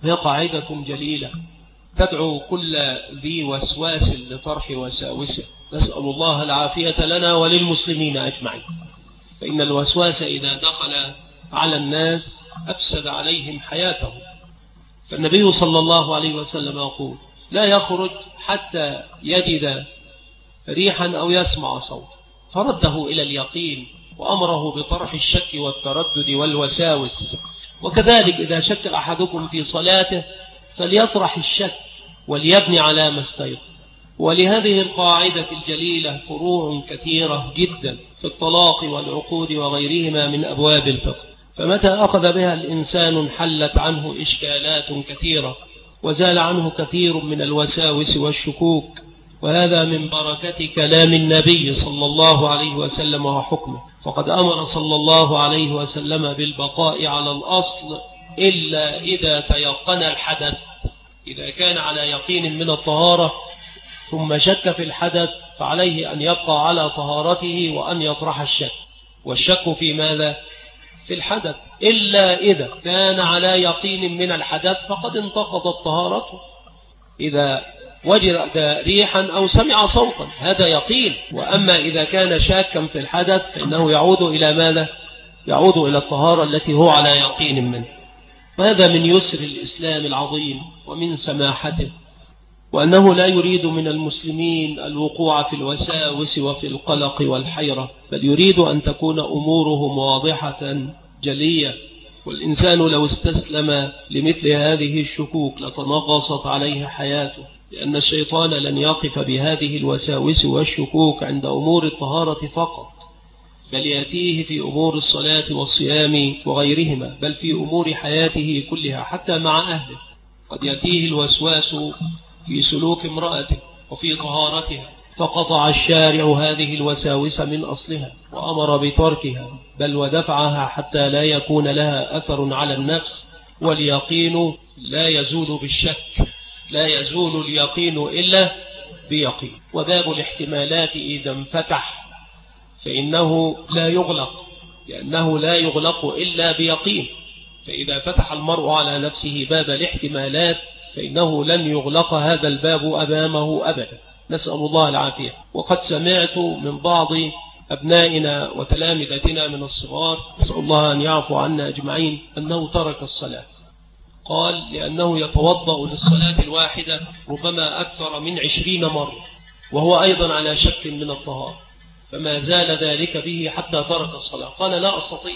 هي قاعدة جليلة تدعو كل ذي وسواس لطرح وساوسه. نسأل الله العافية لنا وللمسلمين أجمعين. فإن الوسواس إذا دخل على الناس أفسد عليهم حياتهم. فالنبي صلى الله عليه وسلم يقول: لا يخرج حتى يجد ريحا أو يسمع صوت، فرده إلى اليقين وأمره بطرح الشك والتردد والوساوس. وكذلك إذا شك أحدكم في صلاته فليطرح الشك وليبني على ما استيقن. ولهذه القاعدة الجليلة فروع كثيرة جدا في الطلاق والعقود وغيرهما من أبواب الفقه، فمتى أخذ بها الإنسان انحلت عنه إشكالات كثيرة وزال عنه كثير من الوساوس والشكوك. وهذا من بركة كلام النبي صلى الله عليه وسلم وحكمه، فقد أمر صلى الله عليه وسلم بالبقاء على الأصل إلا إذا تيقن الحدث. إذا كان على يقين من الطهارة ثم شك في الحدث فعليه أن يبقى على طهارته وأن يطرح الشك. والشك في ماذا؟ في الحدث. إلا إذا كان على يقين من الحدث فقد انتقضت طهارته. إذا وجد ريحا أو سمع صوتا هذا يقين. وأما إذا كان شاكا في الحدث فإنه يعود إلى ماذا؟ يعود إلى الطهارة التي هو على يقين منه. وهذا من يسر الإسلام العظيم ومن سماحته، وأنه لا يريد من المسلمين الوقوع في الوساوس وفي القلق والحيرة، بل يريد أن تكون أمورهم واضحة جلية. والإنسان لو استسلم لمثل هذه الشكوك لتنغصت عليه حياته، لأن الشيطان لن يقف بهذه الوساوس والشكوك عند أمور الطهارة فقط، بل يأتيه في أمور الصلاة والصيام وغيرهما، بل في أمور حياته كلها حتى مع أهله. قد يأتيه الوسواس في سلوك امرأته وفي طهارتها، فقطع الشارع هذه الوساوس من أصلها وأمر بتركها، بل ودفعها حتى لا يكون لها أثر على النفس. واليقين لا يزول بالشك، لا يزول اليقين إلا بيقين. وباب الاحتمالات إذا انفتح فإنه لا يغلق، لأنه لا يغلق إلا بيقين. فإذا فتح المرء على نفسه باب الاحتمالات فإنه لن يغلق هذا الباب أمامه أبدا. نسأل الله العافية. وقد سمعت من بعض أبنائنا وتلامذتنا من الصغار، نسأل الله أن يعفو عنا أجمعين، أنه ترك الصلاة. قال لأنه يتوضأ للصلاة الواحدة ربما أكثر من 20 مرة، وهو أيضا على شك من الطهارة، فما زال ذلك به حتى ترك الصلاة. قال لا أستطيع.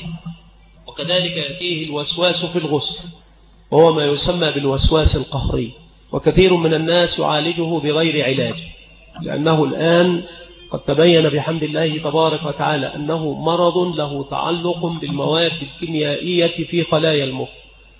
وكذلك يأتيه الوسواس في الغسل، وهو ما يسمى بالوسواس القهري، وكثير من الناس يعالجه بغير علاج، لأنه الآن قد تبين بحمد الله تبارك وتعالى أنه مرض له تعلق بالمواد الكيميائية في خلايا المخ،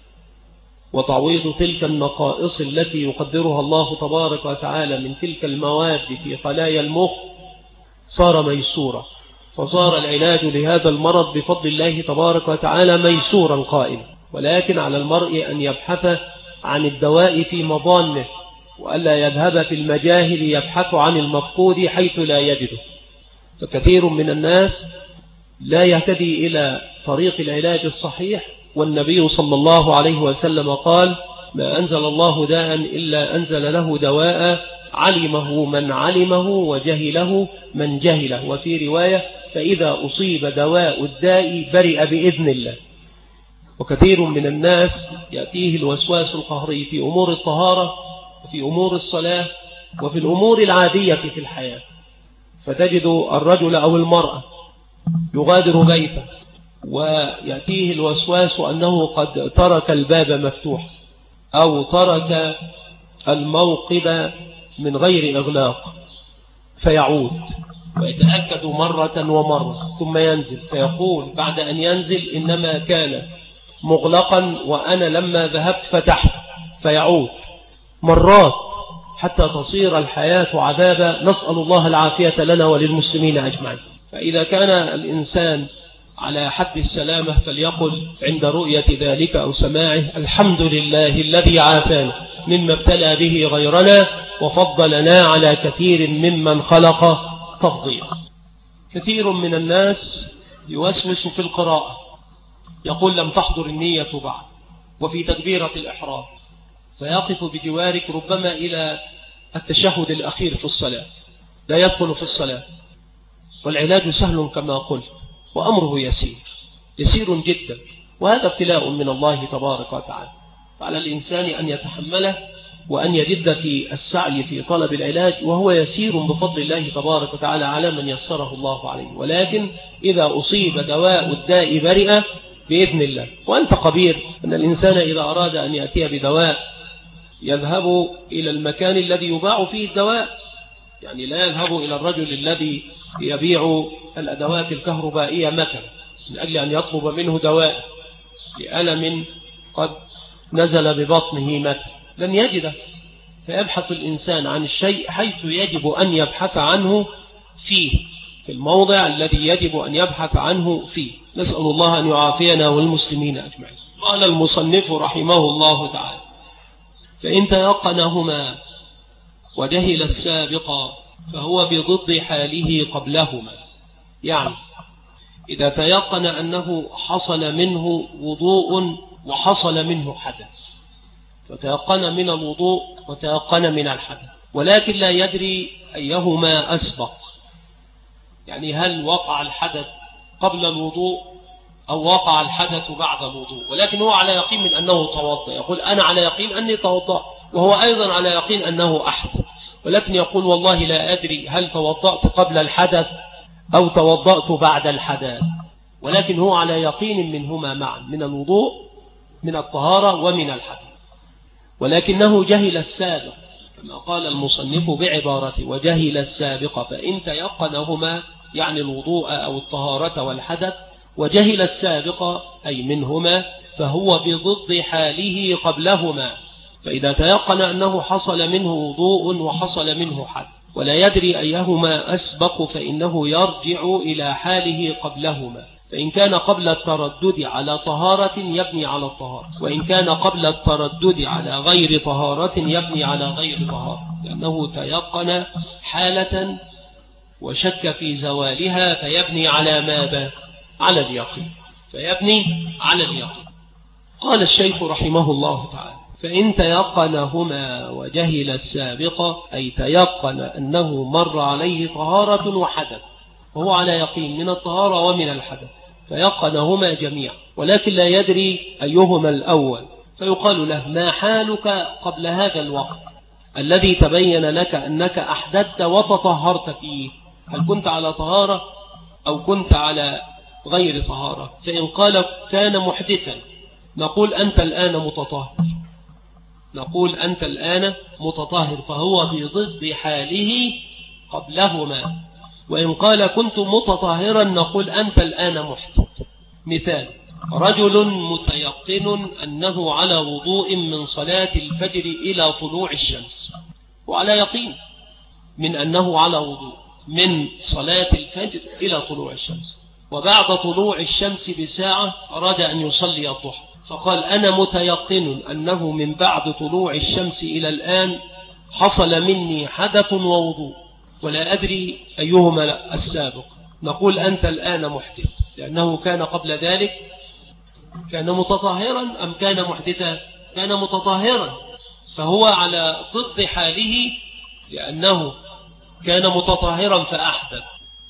وتعويض تلك النقائص التي يقدرها الله تبارك وتعالى من تلك المواد في خلايا المخ صار ميسورا. فصار العلاج لهذا المرض بفضل الله تبارك وتعالى ميسورا قائما. ولكن على المرء أن يبحث عن الدواء في مضانه، وألا يذهب في المجاهل يبحث عن المفقود حيث لا يجده. فكثير من الناس لا يهتدي إلى طريق العلاج الصحيح، والنبي صلى الله عليه وسلم قال: ما أنزل الله داء إلا أنزل له دواء، علمه من علمه وجهله من جهله. وفي رواية: فإذا أصيب دواء الداء برئ بإذن الله. وكثير من الناس يأتيه الوسواس القهري في أمور الطهارة وفي أمور الصلاة وفي الأمور العادية في الحياة، فتجد الرجل أو المرأة يغادر بيته ويأتيه الوسواس أنه قد ترك الباب مفتوح أو ترك الموقب من غير إغلاق، فيعود ويتأكد مرة ومرة ثم ينزل، فيقول بعد أن ينزل: إنما كان مغلقا وأنا لما ذهبت فتحت. فيعود مرات حتى تصير الحياة عذابا. نسأل الله العافية لنا وللمسلمين أجمعين. فإذا كان الإنسان على حد السلامة فليقل عند رؤية ذلك أو سماعه: الحمد لله الذي عافانا مما ابتلى به غيرنا وفضلنا على كثير ممن خلق تفضيلا. كثير من الناس يوسوس في القراءة، يقول: لم تحضر النية بعد، وفي تكبيرة الإحرام، فيقف بجوارك ربما إلى التشهد الأخير في الصلاة، لا يدخل في الصلاة، والعلاج سهل كما قلت، وأمره يسير جدا، وهذا ابتلاء من الله تبارك وتعالى، فعلى الإنسان أن يتحمله وأن يجد في السعي في طلب العلاج، وهو يسير بفضل الله تبارك وتعالى على من يسره الله عليه. ولكن إذا أصيب دواء الداء برئة بإذن الله. وأنت خبير أن الإنسان إذا أراد أن يأتي بدواء يذهب إلى المكان الذي يباع فيه الدواء، يعني لا يذهب إلى الرجل الذي يبيع الأدوات الكهربائية مثلا من أجل أن يطلب منه دواء لألم قد نزل ببطنه مثلا، لن يجده، فيبحث الإنسان عن الشيء حيث يجب أن يبحث عنه فيه، في الموضع الذي يجب أن يبحث عنه فيه. نسأل الله أن يعافينا والمسلمين أجمعين. قال المصنف رحمه الله تعالى: فإن تيقنهما وجهل السابق فهو بضد حاله قبلهما. يعني إذا تيقن أنه حصل منه وضوء وحصل منه حدث، فتيقن من الوضوء وتيقن من الحدث، ولكن لا يدري أيهما أسبق، يعني هل وقع الحدث قبل الوضوء أو وقع الحدث بعد الوضوء، ولكن هو على يقين من أنه توضأ، يقول أنا على يقين أني توضأ، وهو أيضا على يقين أنه أحدث، ولكن يقول والله لا أدري هل توضأت قبل الحدث أو توضأت بعد الحدث، ولكن هو على يقين منهما معا، من الوضوء من الطهارة ومن الحدث، ولكنه جهل السابق كما قال المصنف بعبارته: وجهل السابق. فإن تيقنهما يعني الوضوء أو الطهارة والحدث، وجهل السابق أي منهما، فهو بضد حاله قبلهما. فإذا تيقن أنه حصل منه وضوء وحصل منه حدث ولا يدري أيهما أسبق، فإنه يرجع إلى حاله قبلهما. فإن كان قبل التردد على طهارة يبني على الطهارة، وإن كان قبل التردد على غير طهارة يبني على غير طهارة، لأنه تيقن حالة وشك في زوالها، فيبني على ماذا؟ على اليقين، فيبني على اليقين. قال الشيخ رحمه الله تعالى: فإن تيقنهما وجهل السابق، أي تيقن أنه مر عليه طهارة وحدث، وهو على يقين من الطهارة ومن الحدث، تيقنهما جميعا، ولكن لا يدري أيهما الأول، فيقال له: ما حالك قبل هذا الوقت الذي تبين لك أنك أحدثت وتطهرت فيه؟ هل كنت على طهارة أو كنت على غير طهارة؟ فإن قال كان محدثا نقول أنت الآن متطهر، نقول أنت الآن متطهر، فهو بضد حاله قبلهما. وإن قال كنت متطهرا نقول أنت الآن محدث. مثال: رجل متيقن أنه على وضوء من صلاة الفجر إلى طلوع الشمس، وعلى يقين من أنه على وضوء من صلاة الفجر إلى طلوع الشمس، وبعد طلوع الشمس بساعة أراد أن يصلي الضحى، فقال أنا متيقن أنه من بعد طلوع الشمس إلى الآن حصل مني حدث ووضوء، ولا أدري أيهما السابق، نقول أنت الآن محدث، لأنه كان قبل ذلك كان متطهرا أم كان محدثا؟ كان متطهرا، فهو على ضد حاله، لأنه كان متطهرا فأحدث،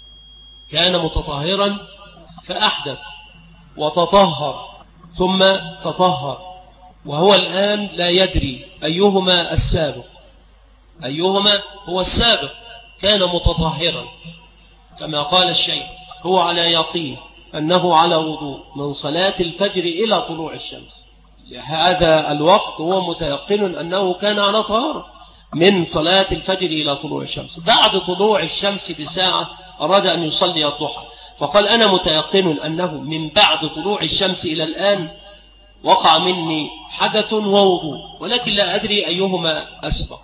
كان متطهرا فأحدث وتطهر ثم تطهر، وهو الآن لا يدري أيهما السابق، أيهما هو السابق. كان متطهرا كما قال الشيخ، هو على يقين أنه على وضوء من صلاة الفجر إلى طلوع الشمس، لهذا الوقت هو متيقن أنه كان على طهارة من صلاة الفجر إلى طلوع الشمس. بعد طلوع الشمس بساعة أراد أن يصلي الضحى، فقال أنا متيقن أنه من بعد طلوع الشمس إلى الآن وقع مني حدث ووضوء، ولكن لا أدري أيهما أسبق،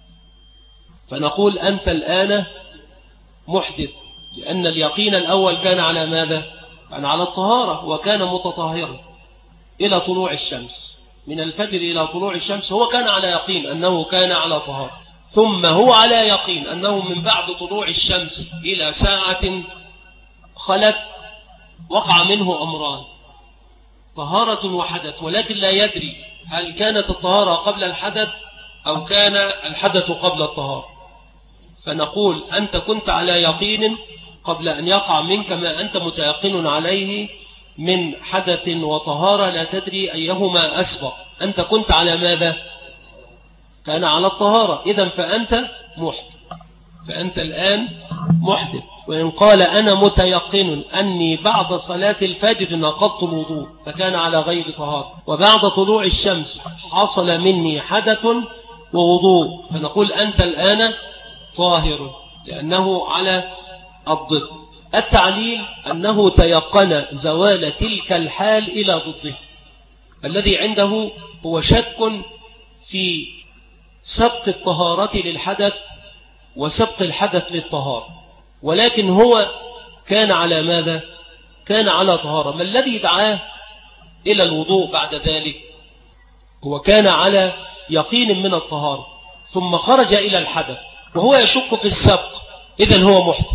فنقول أنت الآن محدث، لأن اليقين الأول كان على ماذا؟ كان على الطهارة، وكان متطهرا إلى طلوع الشمس، من الفجر إلى طلوع الشمس هو كان على يقين أنه كان على طهارة، ثم هو على يقين أنه من بعد طلوع الشمس إلى ساعة خلت وقع منه أمران، طهارة وحدث، ولكن لا يدري هل كانت الطهارة قبل الحدث أو كان الحدث قبل الطهارة، فنقول أنت كنت على يقين قبل أن يقع منك ما أنت متيقن عليه من حدث وطهارة، لا تدري أيهما أسبق. أنت كنت على ماذا؟ كان على الطهارة، إذن فأنت محدث، فأنت الآن محدث. وإن قال أنا متيقن أني بعد صلاة الفجر نقضت الوضوء فكان على غير طهارة، وبعد طلوع الشمس حصل مني حدث ووضوء، فنقول أنت الآن طاهر، لأنه على الضد. التعليل أنه تيقن زوال تلك الحال إلى ضده. الذي عنده هو شك في سبق الطهارة للحدث وسبق الحدث للطهارة، ولكن هو كان على ماذا؟ كان على طهارة. ما الذي دعاه إلى الوضوء بعد ذلك؟ هو كان على يقين من الطهارة ثم خرج إلى الحدث وهو يشك في السبق، إذن هو محدث.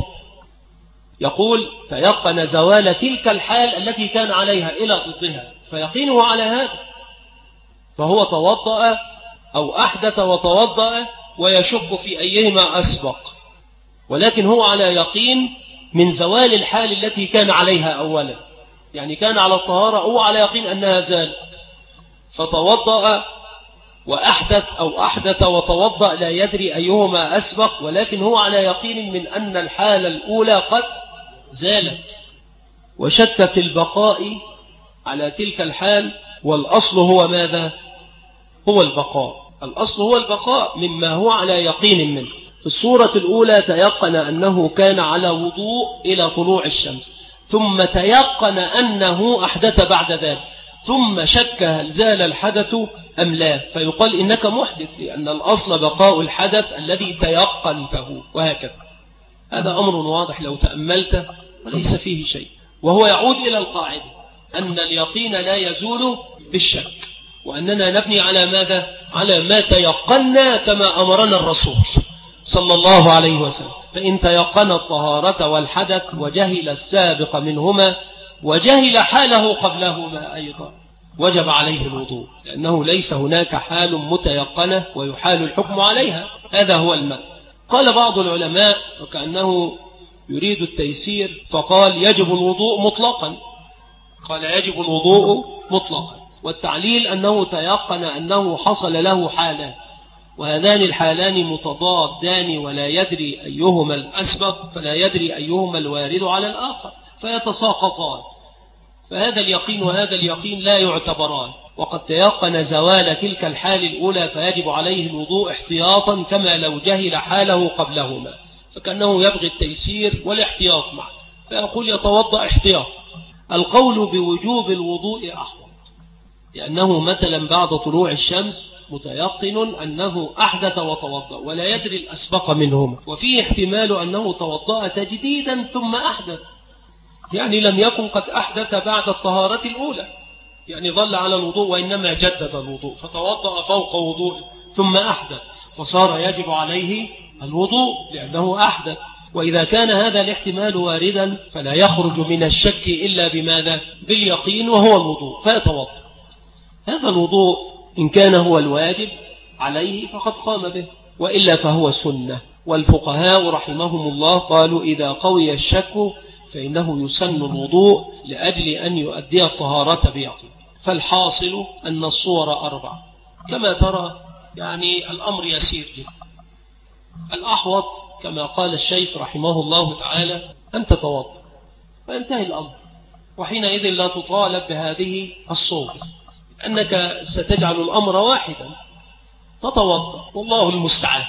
يقول تيقن زوال تلك الحال التي كان عليها إلى ضدها، فيقينه على هذا، فهو توضأ أو أحدث وتوضأ ويشك في أيهما أسبق، ولكن هو على يقين من زوال الحال التي كان عليها أولا، يعني كان على الطهارة هو على يقين أنها زالت، فتوضأ وأحدث أو أحدث وتوضأ لا يدري أيهما أسبق، ولكن هو على يقين من أن الحالة الأولى قد زالت، وشك في البقاء على تلك الحال. والأصل هو ماذا؟ هو البقاء، الأصل هو البقاء مما هو على يقين منه. في الصورة الأولى تيقن أنه كان على وضوء إلى طلوع الشمس، ثم تيقن أنه أحدث بعد ذلك، ثم شك هل زال الحدث أم لا، فيقال إنك محدث، لأن الأصل بقاء الحدث الذي تيقنته، وهكذا. هذا أمر واضح لو تأملته وليس فيه شيء، وهو يعود إلى القاعدة أن اليقين لا يزول بالشك، وأننا نبني على ماذا؟ على ما تيقنا كما أمرنا الرسول صلى الله عليه وسلم. فإن تيقن الطهارة والحدث وجهل السابق منهما وجهل حاله قبلهما أيضا وجب عليه الوضوء، لأنه ليس هناك حال متيقنة ويحال الحكم عليها. هذا هو المعنى. قال بعض العلماء وكأنه يريد التيسير فقال يجب الوضوء مطلقا، قال يجب الوضوء مطلقا، والتعليل أنه تيقن أنه حصل له حالان، وهذان الحالان متضادان ولا يدري أيهما الأسبق، فلا يدري أيهما الوارد على الآخر فيتساقطان، فهذا اليقين وهذا اليقين لا يعتبران. وقد تيقن زوال تلك الحال الأولى فيجب عليه الوضوء احتياطا كما لو جهل حاله قبلهما، فكأنه يبغي التيسير والاحتياط معه، فيقول يتوضأ احتياطا. القول بوجوب الوضوء أحوط، لأنه مثلا بعد طلوع الشمس متيقن أنه أحدث وتوضأ ولا يدري الأسبق منهما، وفيه احتمال أنه توضأ تجديدا ثم أحدث، يعني لم يكن قد أحدث بعد الطهارة الأولى، يعني ظل على الوضوء وإنما جدد الوضوء فتوضأ فوق وضوء ثم أحدث، فصار يجب عليه الوضوء لأنه أحدث. وإذا كان هذا الاحتمال واردا فلا يخرج من الشك إلا بماذا؟ باليقين، وهو الوضوء، فيتوضأ. هذا الوضوء إن كان هو الواجب عليه فقد قام به، وإلا فهو سنة. والفقهاء رحمهم الله قالوا إذا قوي الشك فإنه يسن الوضوء لأجل أن يؤدي الطهارة بيقين. فالحاصل أن الصور 4 كما ترى، يعني الأمر يسير جدا. الأحوط كما قال الشيخ رحمه الله تعالى أن تتوضأ فينتهي الأمر، وحينئذ لا تطالب بهذه الصور، أنك ستجعل الأمر واحدا، تتوضأ والله المستعان.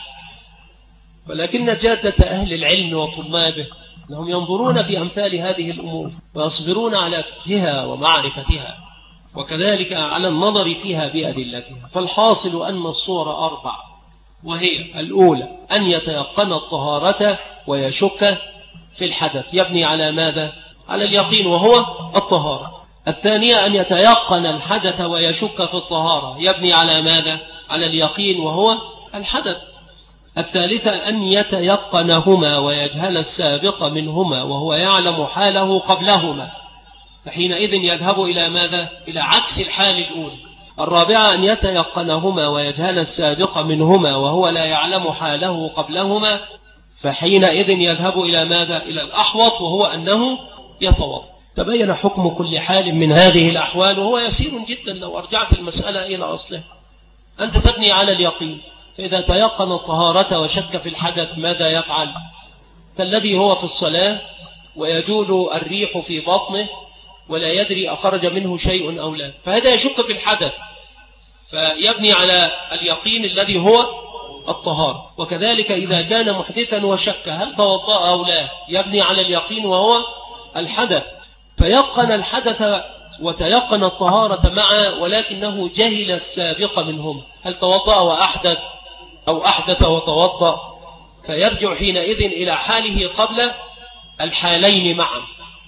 ولكن جادة أهل العلم وطلابه أنهم ينظرون في أمثال هذه الأمور ويصبرون على فقهها ومعرفتها، وكذلك على النظر فيها بأدلتها. فالحاصل أن الصور 4، وهي الأولى أن يتيقن الطهارة ويشك في الحدث، يبني على ماذا؟ على اليقين وهو الطهارة. الثانية أن يتيقن الحدث ويشك في الطهارة، يبني على ماذا؟ على اليقين وهو الحدث. الثالثة أن يتيقنهما ويجهل السابق منهما وهو يعلم حاله قبلهما، فحينئذ يذهب إلى ماذا؟ إلى عكس الحال الأولى. الرابعة أن يتيقنهما ويجهل السابق منهما وهو لا يعلم حاله قبلهما، فحينئذ يذهب إلى ماذا؟ إلى الأحوط، وهو أنه يتوضأ. تبين حكم كل حال من هذه الأحوال، وهو يسير جدا لو أرجعت المسألة إلى أصله. أنت تبني على اليقين، فإذا تيقن الطهارة وشك في الحدث ماذا يفعل؟ فالذي هو في الصلاة ويجول الريح في بطنه ولا يدري أخرج منه شيء أو لا، فهذا يشك في الحدث، فيبني على اليقين الذي هو الطهارة. وكذلك إذا كان محدثا وشك هل توضأ أو لا، يبني على اليقين وهو الحدث، فيقن الحدث وتيقن الطهارة معا، ولكنه جهل السابق منهم، هل توضأ وأحدث أو أحدث وتوضأ، فيرجع حينئذ إلى حاله قبل الحالين معا،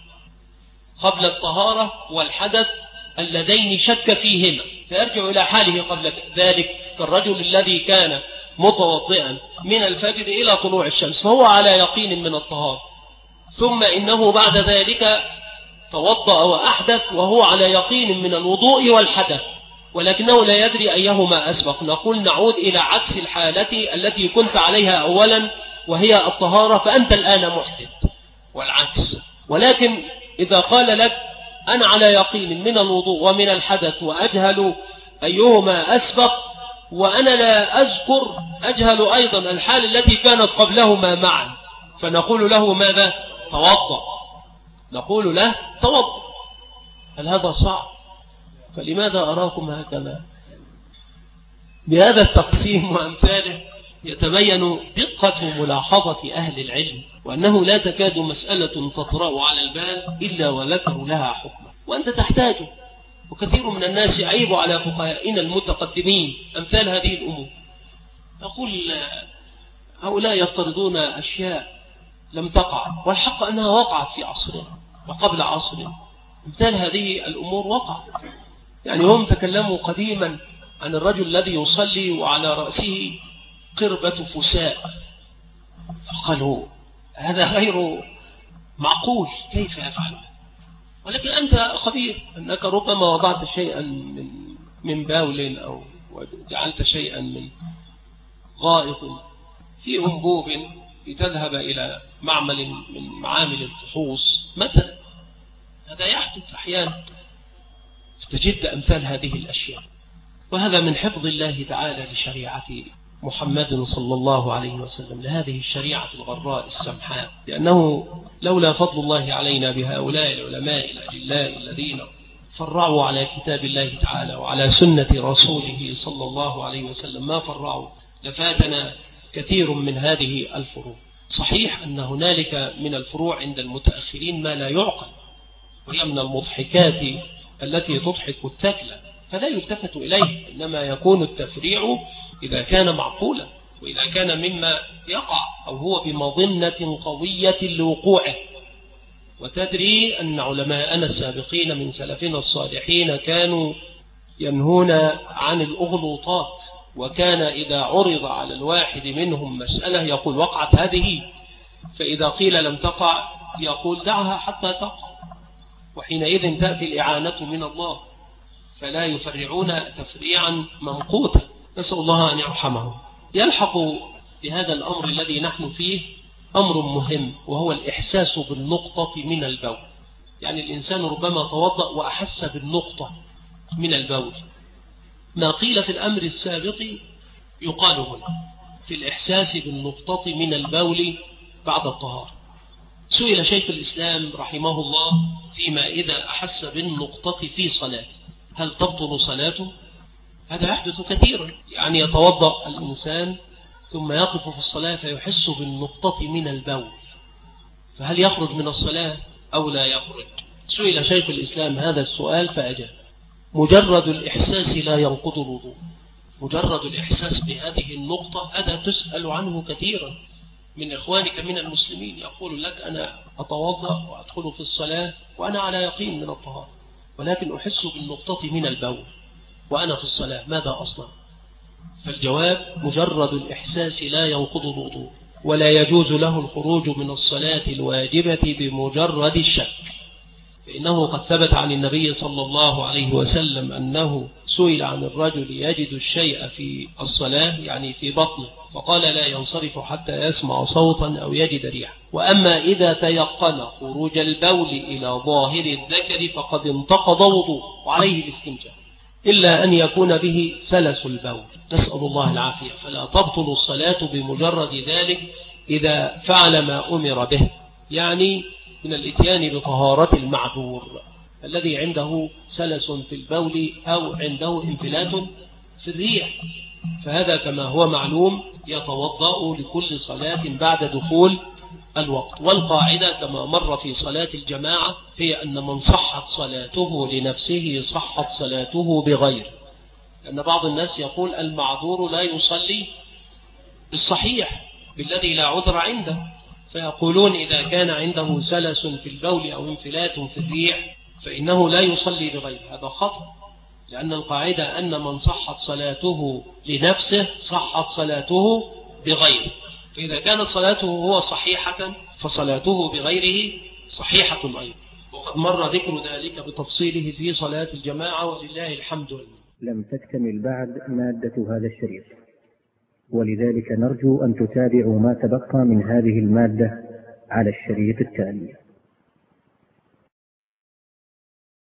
قبل الطهارة والحدث اللذين شك فيهما، فيرجع إلى حاله قبل ذلك، كالرجل الذي كان متوضئا من الفجر إلى طلوع الشمس فهو على يقين من الطهارة، ثم إنه بعد ذلك توضأ وأحدث وهو على يقين من الوضوء والحدث، ولكنه لا يدري أيهما أسبق. نقول نعود إلى عكس الحالة التي كنت عليها أولا وهي الطهارة، فأنت الآن محدث والعكس. ولكن إذا قال لك أنا على يقين من الوضوء ومن الحدث وأجهل أيهما أسبق، وأنا لا أذكر أجهل أيضا الحال التي كانت قبلهما معا، فنقول له ماذا؟ توضأ، نقول له توضأ. هل هذا صعب؟ فلماذا أراكم هكذا؟ بهذا التقسيم وأمثاله يتبين دقة ملاحظة أهل العلم، وأنه لا تكاد مسألة تطرأ على البال إلا وذكروا لها حكما، وأنت تحتاجه. وكثير من الناس يعيب على فقهائنا المتقدمين أمثال هذه الأمور، يقول هؤلاء يفترضون أشياء لم تقع، والحق أنها وقعت في عصرنا وقبل عصرنا. أمثال هذه الأمور وقعت، يعني هم تكلموا قديما عن الرجل الذي يصلي وعلى رأسه قربة فساء، فقالوا هذا غير معقول، كيف يفعل؟ ولكن أنت خبير أنك ربما وضعت شيئا من باول أو جعلت شيئا من غائط في أنبوب لتذهب إلى معمل من معامل الفحوص مثلا، هذا يحدث أحيانا، فتجد أمثال هذه الأشياء. وهذا من حفظ الله تعالى لشريعة محمد صلى الله عليه وسلم، لهذه الشريعة الغراء السمحاء، لأنه لولا فضل الله علينا بهؤلاء العلماء الأجلاء الذين فرعوا على كتاب الله تعالى وعلى سنة رسوله صلى الله عليه وسلم ما فرعوا، لفاتنا كثير من هذه الفروع. صحيح أن هنالك من الفروع عند المتأخرين ما لا يعقل، وهي من المضحكات التي تضحك الثكلى، فلا يلتفت إليه، إنما يكون التفريع إذا كان معقولا، وإذا كان مما يقع أو هو بمظنة قوية لوقوعه. وتدري أن علماءنا السابقين من سلفنا الصالحين كانوا ينهون عن الأغلوطات، وكان إذا عرض على الواحد منهم مسألة يقول وقعت هذه، فإذا قيل لم تقع يقول دعها حتى تقع، وحينئذ تأتي الإعانة من الله، فلا يفرعون تفريعا ممقوتا. نسأل الله أن يرحمهم. يلحق بهذا الأمر الذي نحن فيه أمر مهم، وهو الإحساس بالنقطة من البول. يعني الإنسان ربما توضأ وأحس بالنقطة من البول، ما قيل في الأمر السابق يقال هنا في الإحساس بالنقطة من البول بعد الطهارة. سئل شيخ الإسلام رحمه الله فيما إذا أحس بالنقطة في صلاته هل تبطل صلاته؟ هذا يحدث كثيرا، يعني يتوضأ الإنسان ثم يقف في الصلاة فيحس بالنقطة من البول، فهل يخرج من الصلاة أو لا يخرج؟ سئل شيخ الإسلام هذا السؤال فأجاب مجرد الإحساس لا ينقض الوضوء. مجرد الإحساس بهذه النقطة هذا تسأل عنه كثيرا من إخوانك من المسلمين، يقول لك أنا أتوضأ وأدخل في الصلاة وأنا على يقين من الطهارة، ولكن أحس بالنقطة من البول وأنا في الصلاة، ماذا أصنع؟ فالجواب مجرد الإحساس لا ينقض الوضوء، ولا يجوز له الخروج من الصلاة الواجبة بمجرد الشك. فإنه قد ثبت عن النبي صلى الله عليه وسلم أنه سئل عن الرجل يجد الشيء في الصلاة يعني في بطنه فقال لا ينصرف حتى يسمع صوتا أو يجد ريحا. وأما إذا تيقن خروج البول إلى ظاهر الذكر فقد انتقض وضوء وعليه الاستنجاء إلا أن يكون به سلس البول، نسأل الله العافية، فلا تبطل الصلاة بمجرد ذلك إذا فعل ما أمر به، يعني من الاتيان بطهارة المعذور الذي عنده سلس في البول أو عنده انفلات في الريح، فهذا كما هو معلوم يتوضأ لكل صلاة بعد دخول الوقت. والقاعدة كما مر في صلاة الجماعة هي أن من صحت صلاته لنفسه صحت صلاته بغير، لأن بعض الناس يقول المعذور لا يصلي بالصحيح بالذي لا عذر عنده، فيقولون إذا كان عنده سلس في البول أو انفلات في الريح فإنه لا يصلي بغير. هذا خطأ، لأن القاعدة أن من صحت صلاته لنفسه صحت صلاته بغيره، فإذا كانت صلاته هو صحيحة فصلاته بغيره صحيحة أيضا، وقد مر ذكر ذلك بتفصيله في صلاة الجماعة ولله الحمد والمنة. لم تكتمل بعد مادة هذا الشريط، ولذلك نرجو أن تتابعوا ما تبقى من هذه المادة على الشريط التالي.